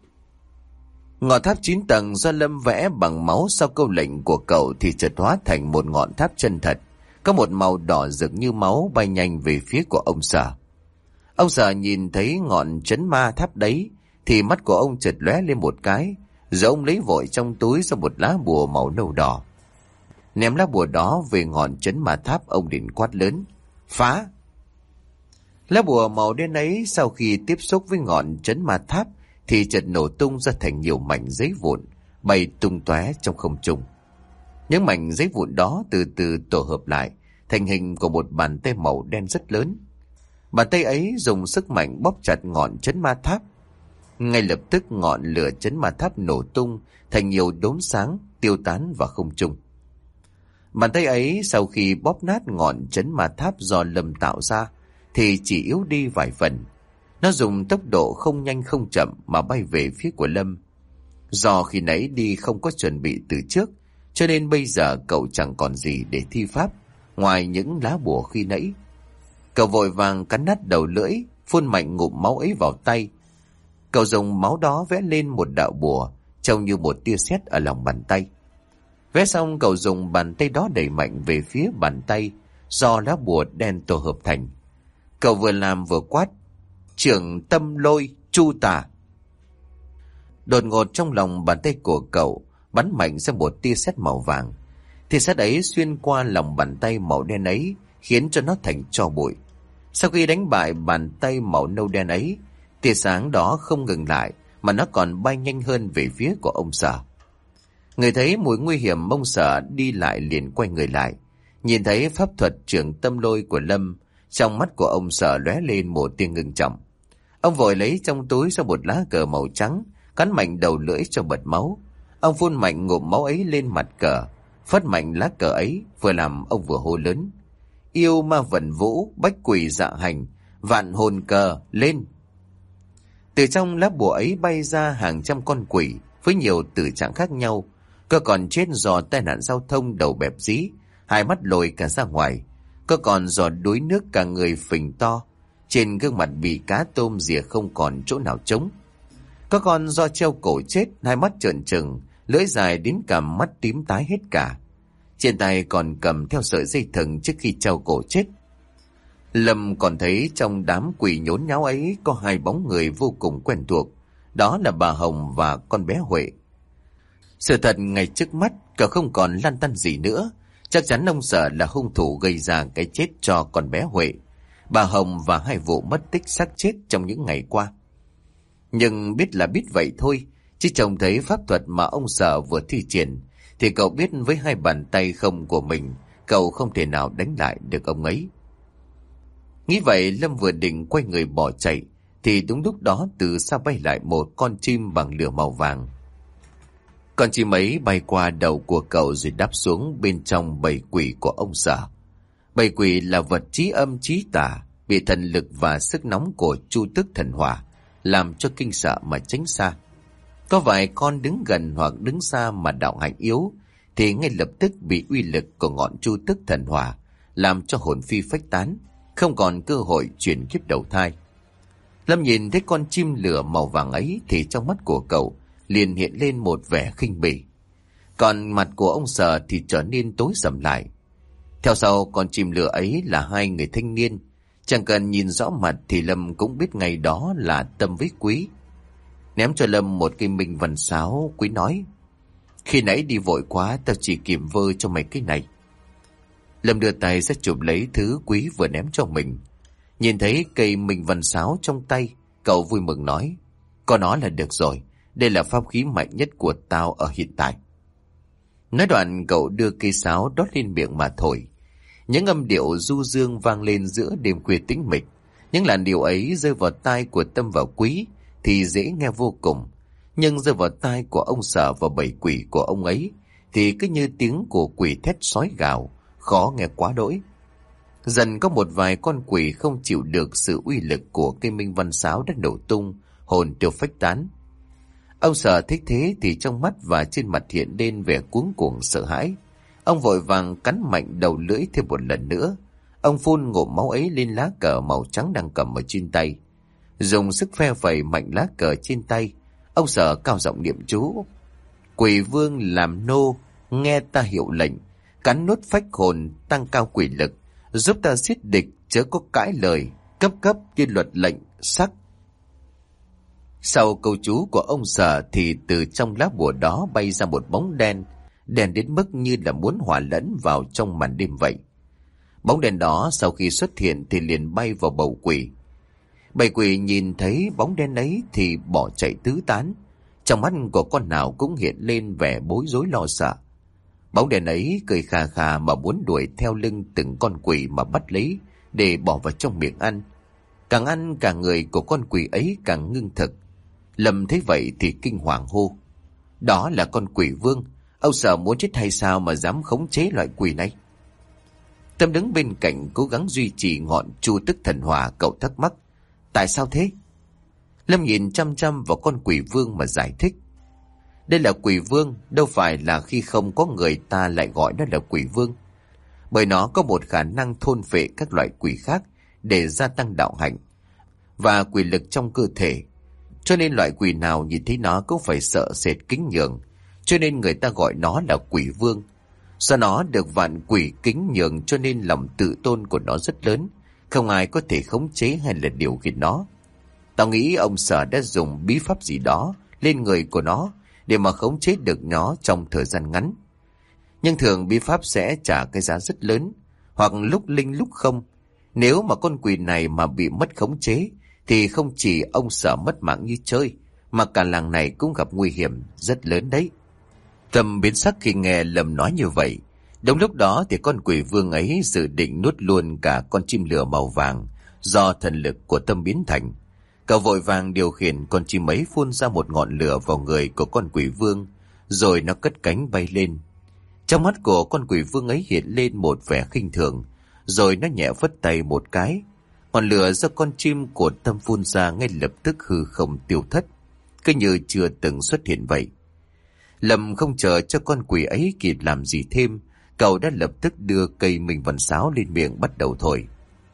Ngọn tháp chín tầng do Lâm vẽ bằng máu sau câu lệnh của cậu thì chợt hóa thành một ngọn tháp chân thật, có một màu đỏ rực như máu bay nhanh về phía của ông Sở. Ông Sở nhìn thấy ngọn chấn ma tháp đấy thì mắt của ông chợt lóe lên một cái, rồi ông lấy vội trong túi ra một lá bùa màu nâu đỏ. Ném lá bùa đó về ngọn chấn ma tháp, ông liền quát lớn: "Phá!" Lá bùa màu đen ấy sau khi tiếp xúc với ngọn chấn ma tháp thì chợt nổ tung ra thành nhiều mảnh giấy vụn bay tung tóe trong không trung. Những mảnh giấy vụn đó từ từ tổ hợp lại thành hình của một bàn tay màu đen rất lớn. Bàn tay ấy dùng sức mạnh bóp chặt ngọn chấn ma tháp. Ngay lập tức ngọn lửa chấn ma tháp nổ tung thành nhiều đốm sáng tiêu tán vào không trung. Bàn tay ấy sau khi bóp nát ngọn chấn ma tháp do Lâm tạo ra thì chỉ yếu đi vài phần. Nó dùng tốc độ không nhanh không chậm mà bay về phía của Lâm. Do khi nãy đi không có chuẩn bị từ trước, cho nên bây giờ cậu chẳng còn gì để thi pháp ngoài những lá bùa khi nãy. Cậu vội vàng cắn nát đầu lưỡi, phun mạnh ngụm máu ấy vào tay. Cậu dùng máu đó vẽ lên một đạo bùa trông như một tia sét ở lòng bàn tay. Vẽ xong, cậu dùng bàn tay đó đẩy mạnh về phía bàn tay do lá bùa đen tổ hợp thành. Cậu vừa làm vừa quát: "Trưởng tâm lôi chu tà!" Đột ngột trong lòng bàn tay của cậu bắn mạnh ra một tia sét màu vàng. Tia sét ấy xuyên qua lòng bàn tay màu đen ấy, khiến cho nó thành tro bụi. Sau khi đánh bại bàn tay màu nâu đen ấy, tia sáng đó không ngừng lại mà nó còn bay nhanh hơn về phía của ông Sở. Người thấy mùi nguy hiểm, ông Sở đi lại liền quay người lại. Nhìn thấy pháp thuật trưởng tâm lôi của Lâm, trong mắt của ông Sở lóe lên một tia ngưng trọng. Ông vội lấy trong túi ra một lá cờ màu trắng, cắn mạnh đầu lưỡi cho bật máu. Ông phun mạnh ngụm máu ấy lên mặt cờ, Phất mạnh lá cờ ấy, vừa làm ông vừa hô lớn: Yêu ma vận vũ, bách quỷ dạ hành, vạn hồn cờ lên. Từ trong lá bùa ấy bay ra hàng trăm con quỷ với nhiều tử trạng khác nhau. Có còn chết do tai nạn giao thông đầu bẹp dí, hai mắt lồi cả ra ngoài. Có còn do đuối nước cả người phình to, trên gương mặt bị cá tôm rỉa không còn chỗ nào trống. Có con do treo cổ chết, hai mắt trợn trừng, lưỡi dài đến cả mắt tím tái hết cả. Trên tay còn cầm theo sợi dây thừng trước khi treo cổ chết. Lâm còn thấy trong đám quỷ nhốn nháo ấy có hai bóng người vô cùng quen thuộc. Đó là bà Hồng và con bé Huệ. Sự thật ngay trước mắt, cậu không còn lăn tăn gì nữa. Chắc chắn ông Sở là hung thủ gây ra cái chết cho con bé Huệ, bà Hồng và hai vụ mất tích xác chết trong những ngày qua. Nhưng biết là biết vậy thôi, chứ trông thấy pháp thuật mà ông Sở vừa thi triển, thì cậu biết với hai bàn tay không của mình, cậu không thể nào đánh lại được ông ấy. Nghĩ vậy, Lâm vừa định quay người bỏ chạy, thì đúng lúc đó từ xa bay lại một con chim bằng lửa màu vàng. Con chim ấy bay qua đầu của cậu rồi đáp xuống bên trong bầy quỷ của ông Sở. Bầy quỷ là vật trí âm trí tà, bị thần lực và sức nóng của Chu Tước Thần Hỏa làm cho kinh sợ mà tránh xa. Có vài con đứng gần hoặc đứng xa mà đạo hạnh yếu, thì ngay lập tức bị uy lực của ngọn Chu Tước Thần Hỏa làm cho hồn phi phách tán, không còn cơ hội chuyển kiếp đầu thai. Lâm nhìn thấy con chim lửa màu vàng ấy thì trong mắt của cậu liền hiện lên một vẻ khinh bỉ. Còn mặt của ông Sở thì trở nên tối sầm lại. Theo sau con chim lửa ấy là hai người thanh niên. Chẳng cần nhìn rõ mặt thì Lâm cũng biết ngay đó là Tâm với Quý. Ném cho Lâm một cây minh văn sáo, Quý nói: Khi nãy đi vội quá, tao chỉ kịp vơ cho mày cái này. Lâm đưa tay ra chụp lấy thứ Quý vừa ném cho mình. Nhìn thấy cây minh văn sáo trong tay, cậu vui mừng nói: Có nó là được rồi, đây là pháp khí mạnh nhất của tao ở hiện tại. Nói đoạn cậu đưa cây sáo đốt lên miệng mà thổi. Những âm điệu du dương vang lên giữa đêm khuya tĩnh mịch. Những làn điệu ấy rơi vào tai của Tâm và Quý thì dễ nghe vô cùng, nhưng rơi vào tai của ông Sở và bầy quỷ của ông ấy thì cứ như tiếng của quỷ thét sói gào, khó nghe quá đỗi. Dần có một vài con quỷ không chịu được sự uy lực của cây minh văn sáo đã nổ tung, hồn tiêu phách tán. Ông Sở thích thế thì trong mắt và trên mặt hiện lên vẻ cuống cuồng sợ hãi. Ông vội vàng cắn mạnh đầu lưỡi thêm một lần nữa. Ông phun ngụm máu ấy lên lá cờ màu trắng đang cầm ở trên tay. Dùng sức phe phẩy mạnh lá cờ trên tay, ông Sở cao giọng niệm chú: Quỷ vương làm nô, nghe ta hiệu lệnh, cắn nốt phách hồn, tăng cao quỷ lực, giúp ta giết địch, chớ có cãi lời, cấp cấp như luật lệnh sắc. Sau câu chú của ông Sở thì từ trong lá bùa đó bay ra một bóng đen, đen đến mức như là muốn hòa lẫn vào trong màn đêm vậy. Bóng đen đó sau khi xuất hiện thì liền bay vào bầu quỷ. Bầy quỷ nhìn thấy bóng đen ấy thì bỏ chạy tứ tán. Trong mắt của con nào cũng hiện lên vẻ bối rối lo sợ. Bóng đen ấy cười khà khà mà muốn đuổi theo lưng từng con quỷ mà bắt lấy để bỏ vào trong miệng ăn. Càng ăn cả người của con quỷ ấy càng ngưng thực. Lâm thấy vậy thì kinh hoàng hô: Đó là con quỷ vương, ông Sở muốn chết hay sao mà dám khống chế loại quỷ này? Tâm đứng bên cạnh cố gắng duy trì ngọn Chu Tước Thần Hỏa, cậu thắc mắc: Tại sao thế? Lâm nhìn chăm chăm vào con quỷ vương mà giải thích: Đây là quỷ vương, đâu phải là khi không có người ta lại gọi nó là quỷ vương. Bởi nó có một khả năng thôn phệ các loại quỷ khác để gia tăng đạo hạnh và quỷ lực trong cơ thể. Cho nên loại quỷ nào nhìn thấy nó cũng phải sợ sệt kính nhường, cho nên người ta gọi nó là quỷ vương. Do nó được vạn quỷ kính nhường cho nên lòng tự tôn của nó rất lớn, không ai có thể khống chế hay là điều khiển nó. Tao nghĩ ông Sở đã dùng bí pháp gì đó lên người của nó để mà khống chế được nó trong thời gian ngắn. Nhưng thường bí pháp sẽ trả cái giá rất lớn, hoặc lúc linh lúc không. Nếu mà con quỷ này mà bị mất khống chế thì không chỉ ông Sở mất mạng như chơi, mà cả làng này cũng gặp nguy hiểm rất lớn đấy. Tâm biến sắc khi nghe Lâm nói như vậy. Đúng lúc đó thì con quỷ vương ấy dự định nuốt luôn cả con chim lửa màu vàng do thần lực của Tâm biến thành. Cậu vội vàng điều khiển con chim ấy phun ra một ngọn lửa vào người của con quỷ vương, rồi nó cất cánh bay lên. Trong mắt của con quỷ vương ấy hiện lên một vẻ khinh thường, rồi nó nhẹ phất tay một cái. Ngọn lửa do con chim của Tâm phun ra ngay lập tức hư không tiêu thất, cứ như chưa từng xuất hiện vậy. Lâm không chờ cho con quỷ ấy kịp làm gì thêm, cậu đã lập tức đưa cây minh văn sáo lên miệng bắt đầu thổi.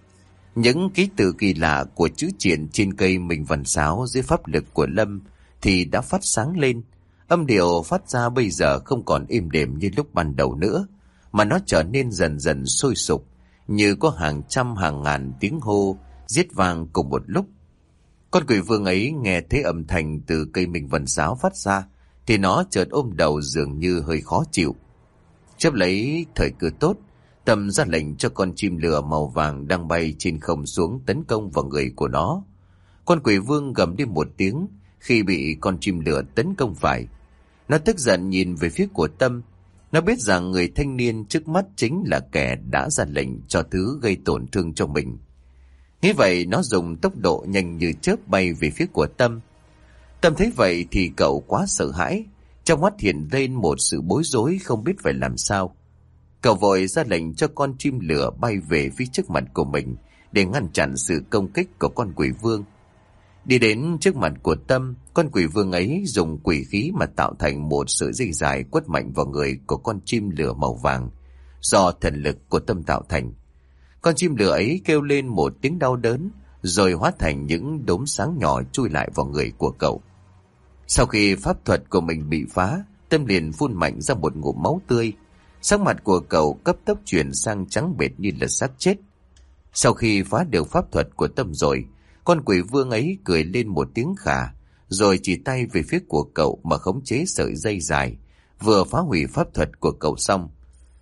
Những ký tự kỳ lạ của chữ triện trên cây minh văn sáo dưới pháp lực của Lâm thì đã phát sáng lên. Âm điệu phát ra bây giờ không còn êm đềm như lúc ban đầu nữa, mà nó trở nên dần dần sôi sục, như có hàng trăm hàng ngàn tiếng hô giết vang cùng một lúc. Con quỷ vương ấy nghe thấy âm thanh từ cây minh văn sáo phát ra thì nó chợt ôm đầu, dường như hơi khó chịu. Chấp lấy thời cơ tốt, Tâm ra lệnh cho con chim lửa màu vàng đang bay trên không xuống tấn công vào người của nó. Con quỷ vương gầm đi một tiếng khi bị con chim lửa tấn công phải. Nó tức giận nhìn về phía của Tâm. Nó biết rằng người thanh niên trước mắt chính là kẻ đã ra lệnh cho thứ gây tổn thương cho mình. Nghĩ vậy, nó dùng tốc độ nhanh như chớp bay về phía của Tâm. Tâm thấy vậy thì cậu quá sợ hãi, trong mắt hiện lên một sự bối rối không biết phải làm sao. Cậu vội ra lệnh cho con chim lửa bay về phía trước mặt của mình để ngăn chặn sự công kích của con quỷ vương. Đi đến trước mặt của Tâm, con quỷ vương ấy dùng quỷ khí mà tạo thành một sợi dây dài quất mạnh vào người của con chim lửa màu vàng do thần lực của Tâm tạo thành. Con chim lửa ấy kêu lên một tiếng đau đớn, rồi hóa thành những đốm sáng nhỏ chui lại vào người của cậu. Sau khi pháp thuật của mình bị phá, Tâm liền phun mạnh ra một ngụm máu tươi. Sắc mặt của cậu cấp tốc chuyển sang trắng bệch như là xác chết. Sau khi phá được pháp thuật của Tâm rồi, con quỷ vương ấy cười lên một tiếng khà, rồi chỉ tay về phía của cậu mà khống chế sợi dây dài, vừa phá hủy pháp thuật của cậu xong.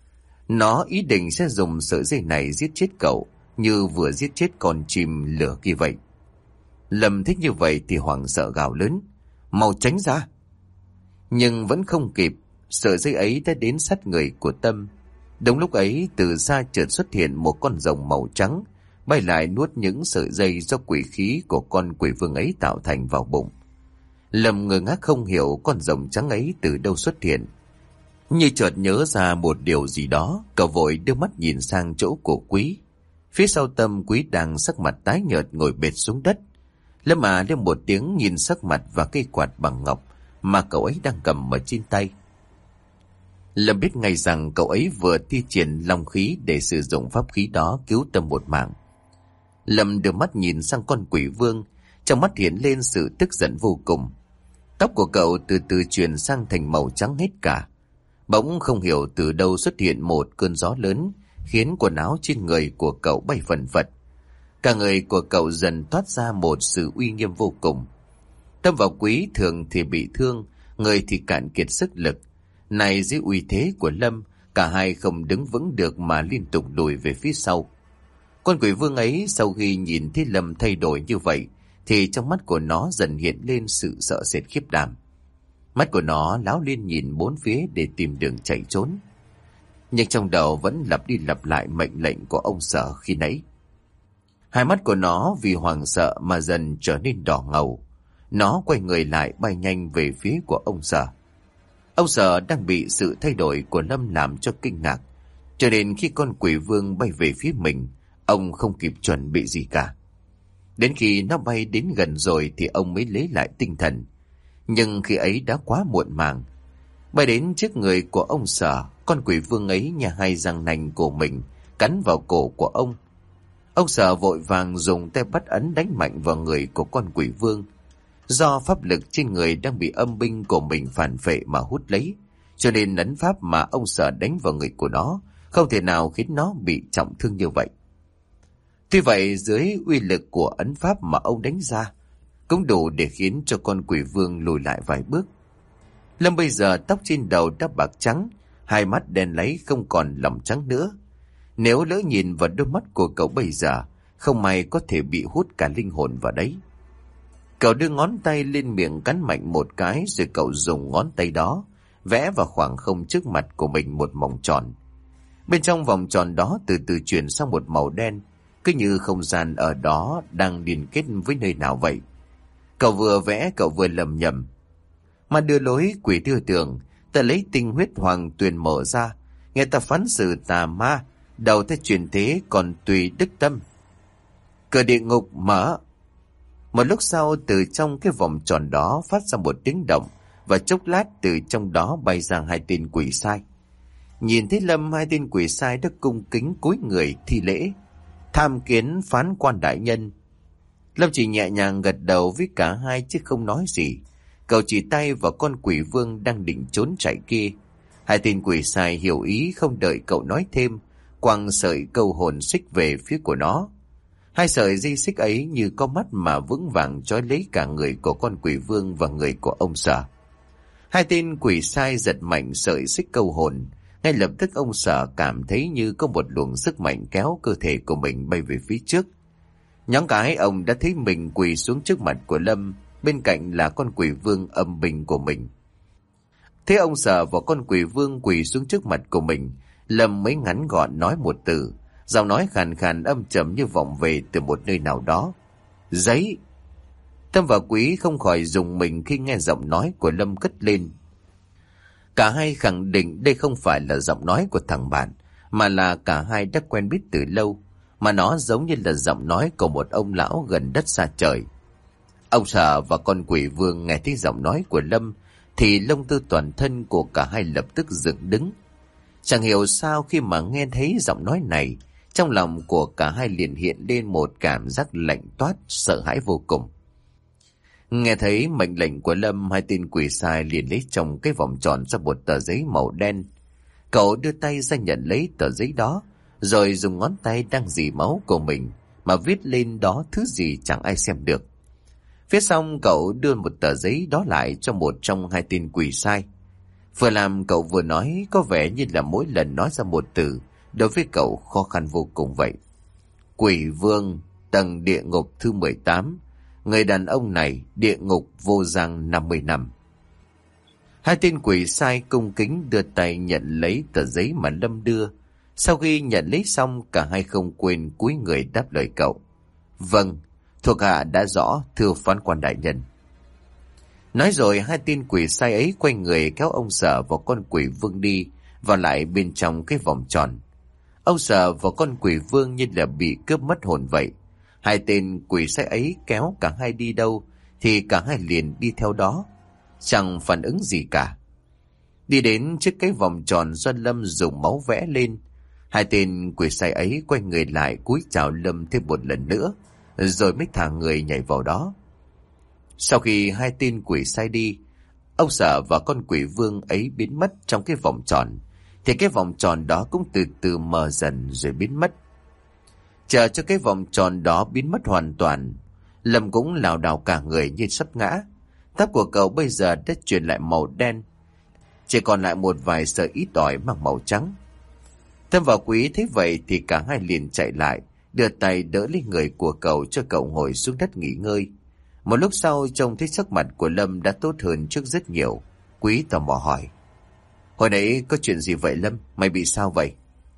Nó ý định sẽ dùng sợi dây này giết chết cậu, như vừa giết chết con chim lửa kia vậy. Lâm thích như vậy thì hoảng sợ gào lớn: "Mau tránh ra!" Nhưng vẫn không kịp, sợi dây ấy đã đến sát người của Tâm. Đúng lúc ấy, từ xa chợt xuất hiện một con rồng màu trắng, bay lại nuốt những sợi dây do quỷ khí của con quỷ vương ấy tạo thành vào bụng. Lâm ngơ ngác không hiểu con rồng trắng ấy từ đâu xuất hiện. Như chợt nhớ ra một điều gì đó, cậu vội đưa mắt nhìn sang chỗ của Quý. Phía sau Tâm, Quý đang sắc mặt tái nhợt ngồi bệt xuống đất. Lâm à lên một tiếng nhìn sắc mặt và cây quạt bằng ngọc mà cậu ấy đang cầm ở trên tay. Lâm biết ngay rằng cậu ấy vừa thi triển long khí để sử dụng pháp khí đó cứu Tâm một mạng. Lâm đưa mắt nhìn sang con quỷ vương, trong mắt hiện lên sự tức giận vô cùng. Tóc của cậu từ từ chuyển sang thành màu trắng hết cả. Bỗng không hiểu từ đâu xuất hiện một cơn gió lớn, khiến quần áo trên người của cậu bay phần phật. Cả người của cậu dần toát ra một sự uy nghiêm vô cùng. Tâm và Quý thường thì bị thương, người thì cạn kiệt sức lực. Này dưới uy thế của Lâm, cả hai không đứng vững được mà liên tục lùi về phía sau. Con quỷ vương ấy sau khi nhìn thấy Lâm thay đổi như vậy, thì trong mắt của nó dần hiện lên sự sợ sệt khiếp đảm. Mắt của nó láo liên nhìn bốn phía để tìm đường chạy trốn. Nhưng trong đầu vẫn lặp đi lặp lại mệnh lệnh của ông Sở khi nãy. Hai mắt của nó vì hoảng sợ mà dần trở nên đỏ ngầu. Nó quay người lại bay nhanh về phía của ông Sở. Ông Sở đang bị sự thay đổi của Lâm làm cho kinh ngạc, cho nên khi con quỷ vương bay về phía mình, ông không kịp chuẩn bị gì cả. Đến khi nó bay đến gần rồi thì ông mới lấy lại tinh thần. Nhưng khi ấy đã quá muộn màng. Bay đến trước người của ông Sở, con quỷ vương ấy nhà hai răng nanh của mình cắn vào cổ của ông. Ông Sở vội vàng dùng tay bắt ấn đánh mạnh vào người của con quỷ vương. Do pháp lực trên người đang bị âm binh của mình phản phệ mà hút lấy, cho nên ấn pháp mà ông Sở đánh vào người của nó không thể nào khiến nó bị trọng thương như vậy. Tuy vậy, dưới uy lực của ấn pháp mà ông đánh ra cũng đủ để khiến cho con quỷ vương lùi lại vài bước. Lâm bây giờ tóc trên đầu đã bạc trắng, hai mắt đen láy không còn lỏng trắng nữa. Nếu lỡ nhìn vào đôi mắt của cậu bây giờ, không may có thể bị hút cả linh hồn vào đấy. Cậu đưa ngón tay lên miệng cắn mạnh một cái, rồi cậu dùng ngón tay đó vẽ vào khoảng không trước mặt của mình một vòng tròn. Bên trong vòng tròn đó từ từ chuyển sang một màu đen, cứ như không gian ở đó đang liên kết với nơi nào vậy. Cậu vừa vẽ cậu vừa lầm nhầm. Mà đưa lối quỷ đưa tường, Ta lấy tinh huyết hoàng tuyền mở ra, nghe ta phán xử tà ma, đầu ta chuyển thế còn tùy đức tâm. Cửa địa ngục mở. Một lúc sau, từ trong cái vòng tròn đó phát ra một tiếng động, và chốc lát từ trong đó bay ra hai tên quỷ sai. Nhìn thấy Lâm, hai tên quỷ sai đã cung kính cúi người thi lễ. Tham kiến phán quan đại nhân. Lâm chỉ nhẹ nhàng gật đầu với cả hai chứ không nói gì. Cậu chỉ tay vào con quỷ vương đang định trốn chạy kia. Hai tên quỷ sai hiểu ý, không đợi cậu nói thêm, quăng sợi câu hồn xích về phía của nó. Hai sợi dây xích ấy như có mắt mà vững vàng trói lấy cả người của con quỷ vương và người của ông Sở. Hai tên quỷ sai giật mạnh sợi xích câu hồn. Ngay lập tức ông Sở cảm thấy như có một luồng sức mạnh kéo cơ thể của mình bay về phía trước. Nhón cái ông đã thấy mình quỳ xuống trước mặt của Lâm, bên cạnh là con quỷ vương âm binh của mình. Thế ông Sở và con quỷ vương quỳ xuống trước mặt của mình, Lâm mới ngắn gọn nói một từ, giọng nói khàn khàn âm trầm như vọng về từ một nơi nào đó. Giấy! Tâm và Quý không khỏi rùng mình khi nghe giọng nói của Lâm cất lên. Cả hai khẳng định đây không phải là giọng nói của thằng bạn, mà là cả hai đã quen biết từ lâu, mà nó giống như là giọng nói của một ông lão gần đất xa trời. Ông Sở và con quỷ vương nghe thấy giọng nói của Lâm thì lông tơ toàn thân của cả hai lập tức dựng đứng. Chẳng hiểu sao khi mà nghe thấy giọng nói này, trong lòng của cả hai liền hiện lên một cảm giác lạnh toát, sợ hãi vô cùng. Nghe thấy mệnh lệnh của Lâm, hai tên quỷ sai liền lấy trong cái vòng tròn ra một tờ giấy màu đen. Cậu đưa tay ra nhận lấy tờ giấy đó, rồi dùng ngón tay đang dì máu của mình mà viết lên đó thứ gì chẳng ai xem được. Viết xong, cậu đưa một tờ giấy đó lại cho một trong hai tên quỷ sai. Vừa làm cậu vừa nói, có vẻ như là mỗi lần nói ra một từ đối với cậu khó khăn vô cùng vậy. Quỷ vương, tầng địa ngục thứ mười tám. Người đàn ông này, địa ngục vô giang năm mươi năm. Hai tên quỷ sai cung kính đưa tay nhận lấy tờ giấy mà Lâm đưa. Sau khi nhận lấy xong, cả hai không quên cúi người đáp lời cậu. Vâng, thuộc hạ đã rõ, thưa phán quan đại nhân. Nói rồi, hai tên quỷ sai ấy quay người kéo ông Sở và con quỷ vương đi, vào lại bên trong cái vòng tròn. Ông Sở và con quỷ vương như là bị cướp mất hồn vậy. Hai tên quỷ sai ấy kéo cả hai đi đâu, thì cả hai liền đi theo đó, chẳng phản ứng gì cả. Đi đến trước cái vòng tròn do Lâm dùng máu vẽ lên, hai tên quỷ sai ấy quay người lại cúi chào Lâm thêm một lần nữa, rồi mới thả người nhảy vào đó. Sau khi hai tên quỷ sai đi, ông Sở và con quỷ vương ấy biến mất trong cái vòng tròn, thì cái vòng tròn đó cũng từ từ mờ dần rồi biến mất. Chờ cho cái vòng tròn đó biến mất hoàn toàn, Lâm cũng lảo đảo cả người như sắp ngã. Tóc của cậu bây giờ đã chuyển lại màu đen, chỉ còn lại một vài sợi ít ỏi mang màu trắng. Tâm và Quý thấy vậy thì cả hai liền chạy lại, đưa tay đỡ lấy người của cậu cho cậu ngồi xuống đất nghỉ ngơi. Một lúc sau, trông thấy sắc mặt của Lâm đã tốt hơn trước rất nhiều. Quý tò mò hỏi: Hồi nãy có chuyện gì vậy Lâm? Mày bị sao vậy?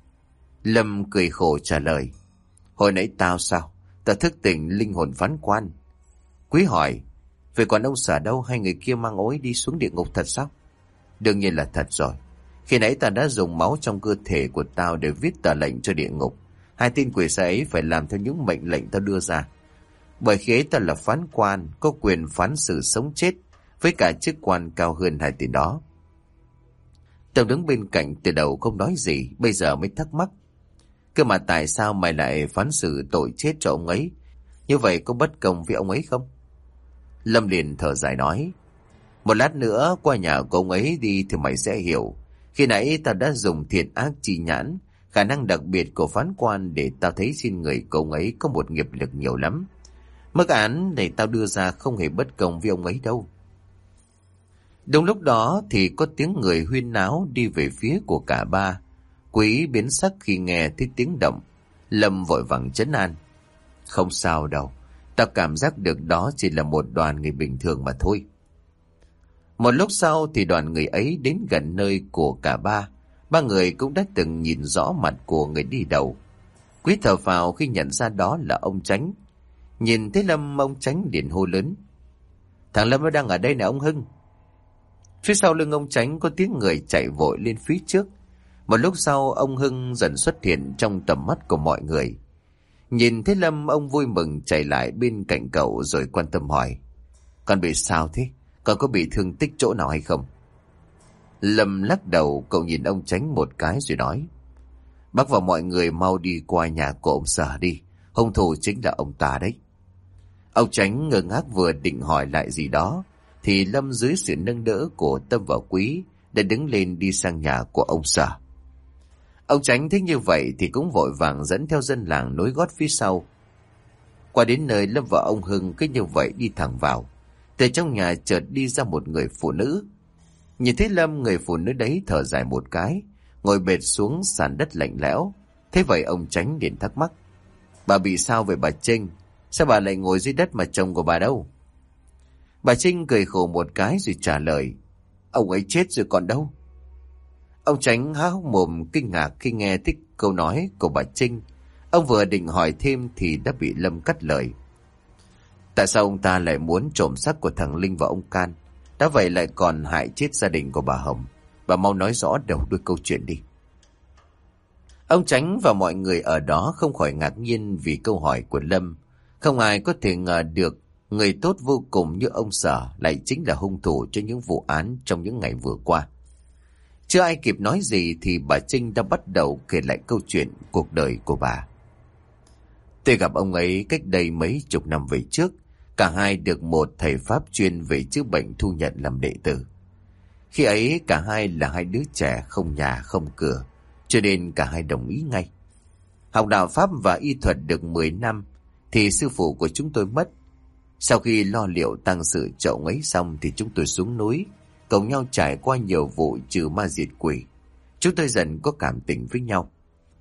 Lâm cười khổ trả lời: Hồi nãy tao sao? Tao thức tỉnh linh hồn phán quan. Quý hỏi: Vậy còn ông Sở đâu? Hai người kia mang ối đi xuống địa ngục thật sao? Đương nhiên là thật rồi. Khi nãy tao đã dùng máu trong cơ thể của tao để viết tờ lệnh cho địa ngục. Hai tên quỷ sai ấy phải làm theo những mệnh lệnh tao đưa ra. Bởi khi ấy tao là phán quan, có quyền phán xử sống chết, với cả chức quan cao hơn hai tên đó. Tao đứng bên cạnh từ đầu không nói gì, bây giờ mới thắc mắc. Cơ mà tại sao mày lại phán xử tội chết cho ông ấy? Như vậy có bất công với ông ấy không? Lâm liền thở dài nói: Một lát nữa qua nhà của ông ấy đi thì mày sẽ hiểu. Khi nãy tao đã dùng thiện ác chi nhãn, khả năng đặc biệt của phán quan, để tao thấy trên người của ông ấy có một nghiệp lực nhiều lắm. Mức án để tao đưa ra không hề bất công với ông ấy đâu. Đúng lúc đó thì có tiếng người huyên náo đi về phía của cả ba. Quý biến sắc khi nghe thấy tiếng động. Lâm vội vàng trấn an: Không sao đâu, tao cảm giác được đó chỉ là một đoàn người bình thường mà thôi. Một lúc sau thì đoàn người ấy đến gần nơi của cả ba. Ba người cũng đã từng nhìn rõ mặt của người đi đầu. Quý thở phào khi nhận ra đó là ông Chánh. Nhìn thấy Lâm, ông Chánh liền hô lớn: Thằng Lâm nó đang ở đây nè ông Hưng. Phía sau lưng ông Chánh có tiếng người chạy vội lên phía trước. Một lúc sau ông Hưng dần xuất hiện trong tầm mắt của mọi người. Nhìn thấy Lâm, ông vui mừng chạy lại bên cạnh cậu rồi quan tâm hỏi: Con bị sao thế? Con có bị thương tích chỗ nào hay không? Lâm lắc đầu, cậu nhìn ông Chánh một cái rồi nói: Bác và mọi người mau đi qua nhà của ông Sở đi. Hung thủ chính là ông ta đấy. Ông Chánh ngơ ngác vừa định hỏi lại gì đó thì Lâm dưới sự nâng đỡ của Tâm và Quý đã đứng lên đi sang nhà của ông Sở. Ông Chánh thấy như vậy thì cũng vội vàng dẫn theo dân làng nối gót phía sau. Qua đến nơi, Lâm và ông Hưng cứ như vậy đi thẳng vào. Từ trong nhà chợt đi ra một người phụ nữ. Nhìn thấy Lâm, người phụ nữ đấy thở dài một cái, ngồi bệt xuống sàn đất lạnh lẽo. Thế vậy ông Chánh liền thắc mắc: Bà bị sao vậy bà Trinh? Sao bà lại ngồi dưới đất mà chồng của bà đâu? Bà Trinh cười khổ một cái rồi trả lời: Ông ấy chết rồi còn đâu. Ông Chánh há hốc mồm kinh ngạc khi nghe thích câu nói của bà Trinh. Ông vừa định hỏi thêm thì đã bị Lâm cắt lời: Tại sao ông ta lại muốn trộm xác của thằng Linh và ông Can? Đã vậy lại còn hại chết gia đình của bà Hồng. Bà mau nói rõ đầu đuôi câu chuyện đi. Ông Chánh và mọi người ở đó không khỏi ngạc nhiên vì câu hỏi của Lâm. Không ai có thể ngờ được người tốt vô cùng như ông Sở lại chính là hung thủ cho những vụ án trong những ngày vừa qua. Chưa ai kịp nói gì thì bà Trinh đã bắt đầu kể lại câu chuyện cuộc đời của bà. Tôi gặp ông ấy cách đây mấy chục năm về trước. Cả hai được một thầy Pháp chuyên về chữa bệnh thu nhận làm đệ tử. Khi ấy cả hai là hai đứa trẻ không nhà không cửa, cho nên cả hai đồng ý ngay. Học đạo Pháp và y thuật được mười năm thì sư phụ của chúng tôi mất. Sau khi lo liệu tang sự cho ông ấy xong thì chúng tôi xuống núi, cùng nhau trải qua nhiều vụ trừ ma diệt quỷ. Chúng tôi dần có cảm tình với nhau.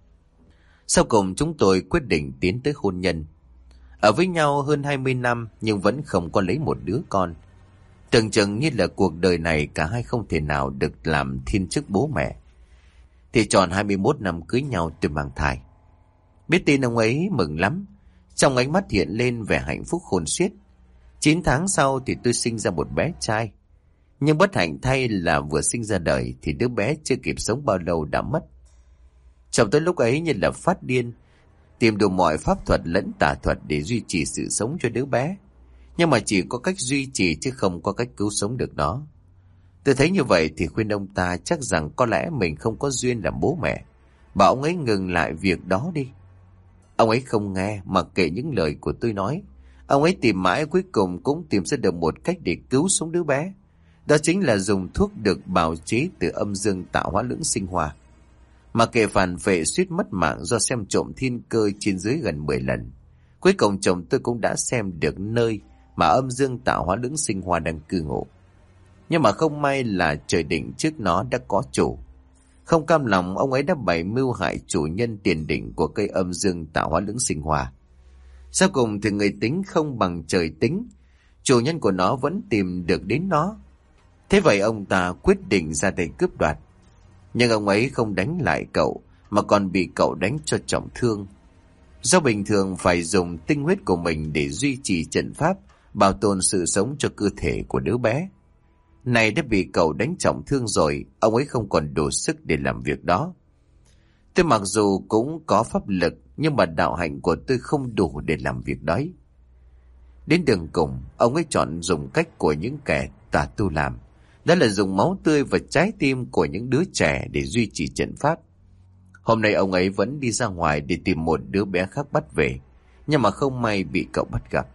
Sau cùng chúng tôi quyết định tiến tới hôn nhân. Ở với nhau hơn hai mươi năm nhưng vẫn không có lấy một đứa con. Tưởng chừng như là cuộc đời này cả hai không thể nào được làm thiên chức bố mẹ. Thì tròn hai mươi mốt năm cưới nhau tôi mang thai. Biết tin ông ấy mừng lắm. Trong ánh mắt hiện lên vẻ hạnh phúc khôn xiết. Chín tháng sau thì tôi sinh ra một bé trai. Nhưng bất hạnh thay là vừa sinh ra đời thì đứa bé chưa kịp sống bao lâu đã mất. Chồng tôi lúc ấy như là phát điên, tìm đủ mọi pháp thuật lẫn tà thuật để duy trì sự sống cho đứa bé. Nhưng mà chỉ có cách duy trì chứ không có cách cứu sống được nó. Tôi thấy như vậy thì khuyên ông ta chắc rằng có lẽ mình không có duyên làm bố mẹ. Bảo ông ấy ngừng lại việc đó đi. Ông ấy không nghe, mặc kệ những lời của tôi nói. Ông ấy tìm mãi cuối cùng cũng tìm ra được một cách để cứu sống đứa bé. Đó chính là dùng thuốc được bào chế từ âm dương tạo hóa lưỡng sinh hòa. Mà kể phản vệ suýt mất mạng do xem trộm thiên cơ trên dưới gần mười lần. Cuối cùng chồng tôi cũng đã xem được nơi mà âm dương tạo hóa lưỡng sinh hoa đang cư ngụ. Nhưng mà không may là trời định trước nó đã có chủ. Không cam lòng, ông ấy đã bày mưu hại chủ nhân tiền định của cây âm dương tạo hóa lưỡng sinh hoa. Sau cùng thì người tính không bằng trời tính, chủ nhân của nó vẫn tìm được đến nó. Thế vậy ông ta quyết định ra tay cướp đoạt. Nhưng ông ấy không đánh lại cậu, mà còn bị cậu đánh cho trọng thương. Do bình thường phải dùng tinh huyết của mình để duy trì trận pháp, bảo tồn sự sống cho cơ thể của đứa bé. Này đã bị cậu đánh trọng thương rồi, ông ấy không còn đủ sức để làm việc đó. Tôi mặc dù cũng có pháp lực, nhưng mà đạo hạnh của tôi không đủ để làm việc đấy. Đến đường cùng, ông ấy chọn dùng cách của những kẻ tà tu làm. Đó là dùng máu tươi và trái tim của những đứa trẻ để duy trì trận pháp. Hôm nay ông ấy vẫn đi ra ngoài để tìm một đứa bé khác bắt về, nhưng mà không may bị cậu bắt gặp.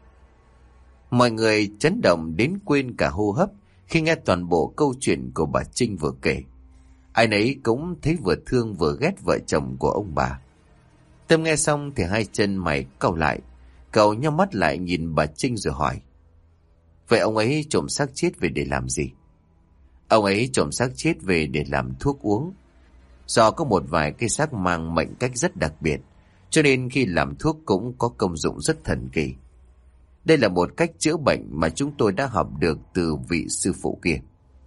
Mọi người chấn động đến quên cả hô hấp khi nghe toàn bộ câu chuyện của bà Trinh vừa kể. Ai nấy cũng thấy vừa thương vừa ghét vợ chồng của ông bà. Tâm nghe xong thì hai chân mày cau lại. Cậu nhắm mắt lại nhìn bà Trinh rồi hỏi: Vậy ông ấy trộm xác chết về để làm gì? Ông ấy trộm xác chết về để làm thuốc uống. Do có một vài cây xác mang mệnh cách rất đặc biệt, cho nên khi làm thuốc cũng có công dụng rất thần kỳ. Đây là một cách chữa bệnh mà chúng tôi đã học được từ vị sư phụ kia.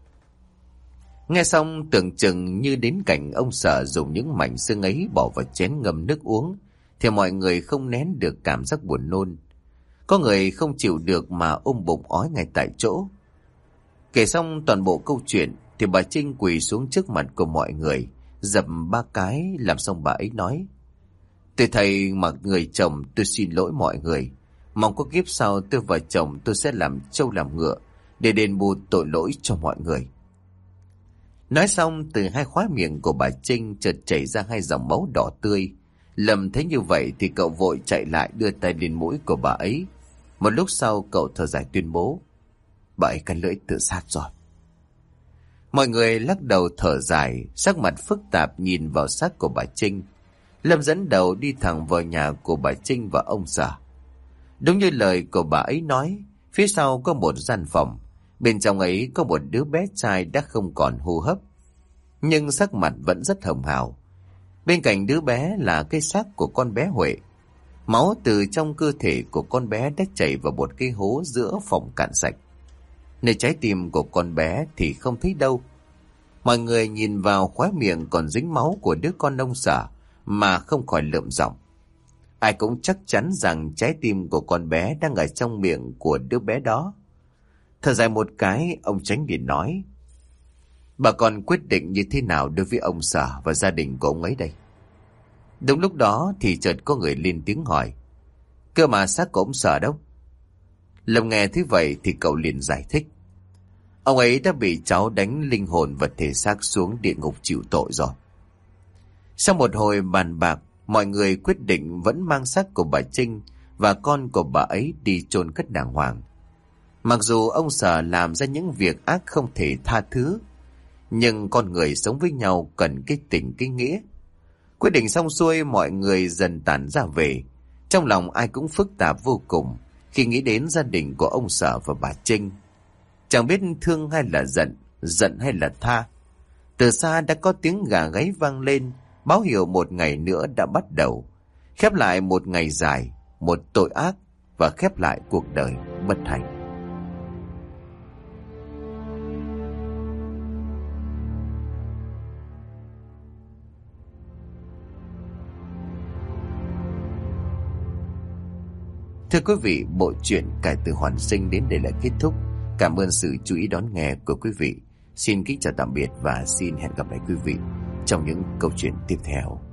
Nghe xong tưởng chừng như đến cảnh ông Sở dùng những mảnh xương ấy bỏ vào chén ngâm nước uống, thì mọi người không nén được cảm giác buồn nôn. Có người không chịu được mà ôm bụng ói ngay tại chỗ. Kể xong toàn bộ câu chuyện thì bà Trinh quỳ xuống trước mặt của mọi người, dập ba cái. Làm xong bà ấy nói: Tôi thầy mặc người chồng, tôi xin lỗi mọi người. Mong có kiếp sau tôi và chồng tôi sẽ làm trâu làm ngựa để đền bù tội lỗi cho mọi người. Nói xong, từ hai khóe miệng của bà Trinh chợt chảy ra hai dòng máu đỏ tươi. Lâm thấy như vậy thì cậu vội chạy lại đưa tay lên mũi của bà ấy. Một lúc sau cậu thở dài tuyên bố: Bà ấy cắn lưỡi tự sát rồi. Mọi người lắc đầu thở dài, sắc mặt phức tạp nhìn vào xác của bà Trinh. Lâm dẫn đầu đi thẳng vào nhà của bà Trinh và ông Sở. Đúng như lời của bà ấy nói, phía sau có một gian phòng. Bên trong ấy có một đứa bé trai đã không còn hô hấp, nhưng sắc mặt vẫn rất hồng hào. Bên cạnh đứa bé là cái xác của con bé Huệ. Máu từ trong cơ thể của con bé đã chảy vào một cái hố giữa phòng cạn sạch. Nơi trái tim của con bé thì không thấy đâu. Mọi người nhìn vào khóe miệng còn dính máu của đứa con ông Sở mà không khỏi lượm giọng. Ai cũng chắc chắn rằng trái tim của con bé đang ở trong miệng của đứa bé đó. Thở dài một cái, ông Chánh liền nói: Bà con quyết định như thế nào đối với ông Sở và gia đình của ông ấy đây? Đúng lúc đó thì chợt có người lên tiếng hỏi: Cơ mà xác của ông Sở đâu? Lâm nghe thế vậy thì cậu liền giải thích: Ông ấy đã bị cháu đánh linh hồn và thể xác xuống địa ngục chịu tội rồi. Sau một hồi bàn bạc, mọi người quyết định vẫn mang xác của bà Trinh và con của bà ấy đi chôn cất đàng hoàng. Mặc dù ông Sở làm ra những việc ác không thể tha thứ, nhưng con người sống với nhau cần cái tình cái nghĩa. Quyết định xong xuôi, mọi người dần tản ra về. Trong lòng ai cũng phức tạp vô cùng khi nghĩ đến gia đình của ông Sở và bà Trinh. Chẳng biết thương hay là giận, giận hay là tha. Từ xa đã có tiếng gà gáy vang lên, báo hiệu một ngày nữa đã bắt đầu. Khép lại một ngày dài, một tội ác và khép lại cuộc đời bất hạnh. Thưa quý vị, bộ truyện Cải Tử Hoàn Sinh đến đây là kết thúc. Cảm ơn sự chú ý đón nghe của quý vị. Xin kính chào tạm biệt và xin hẹn gặp lại quý vị trong những câu chuyện tiếp theo.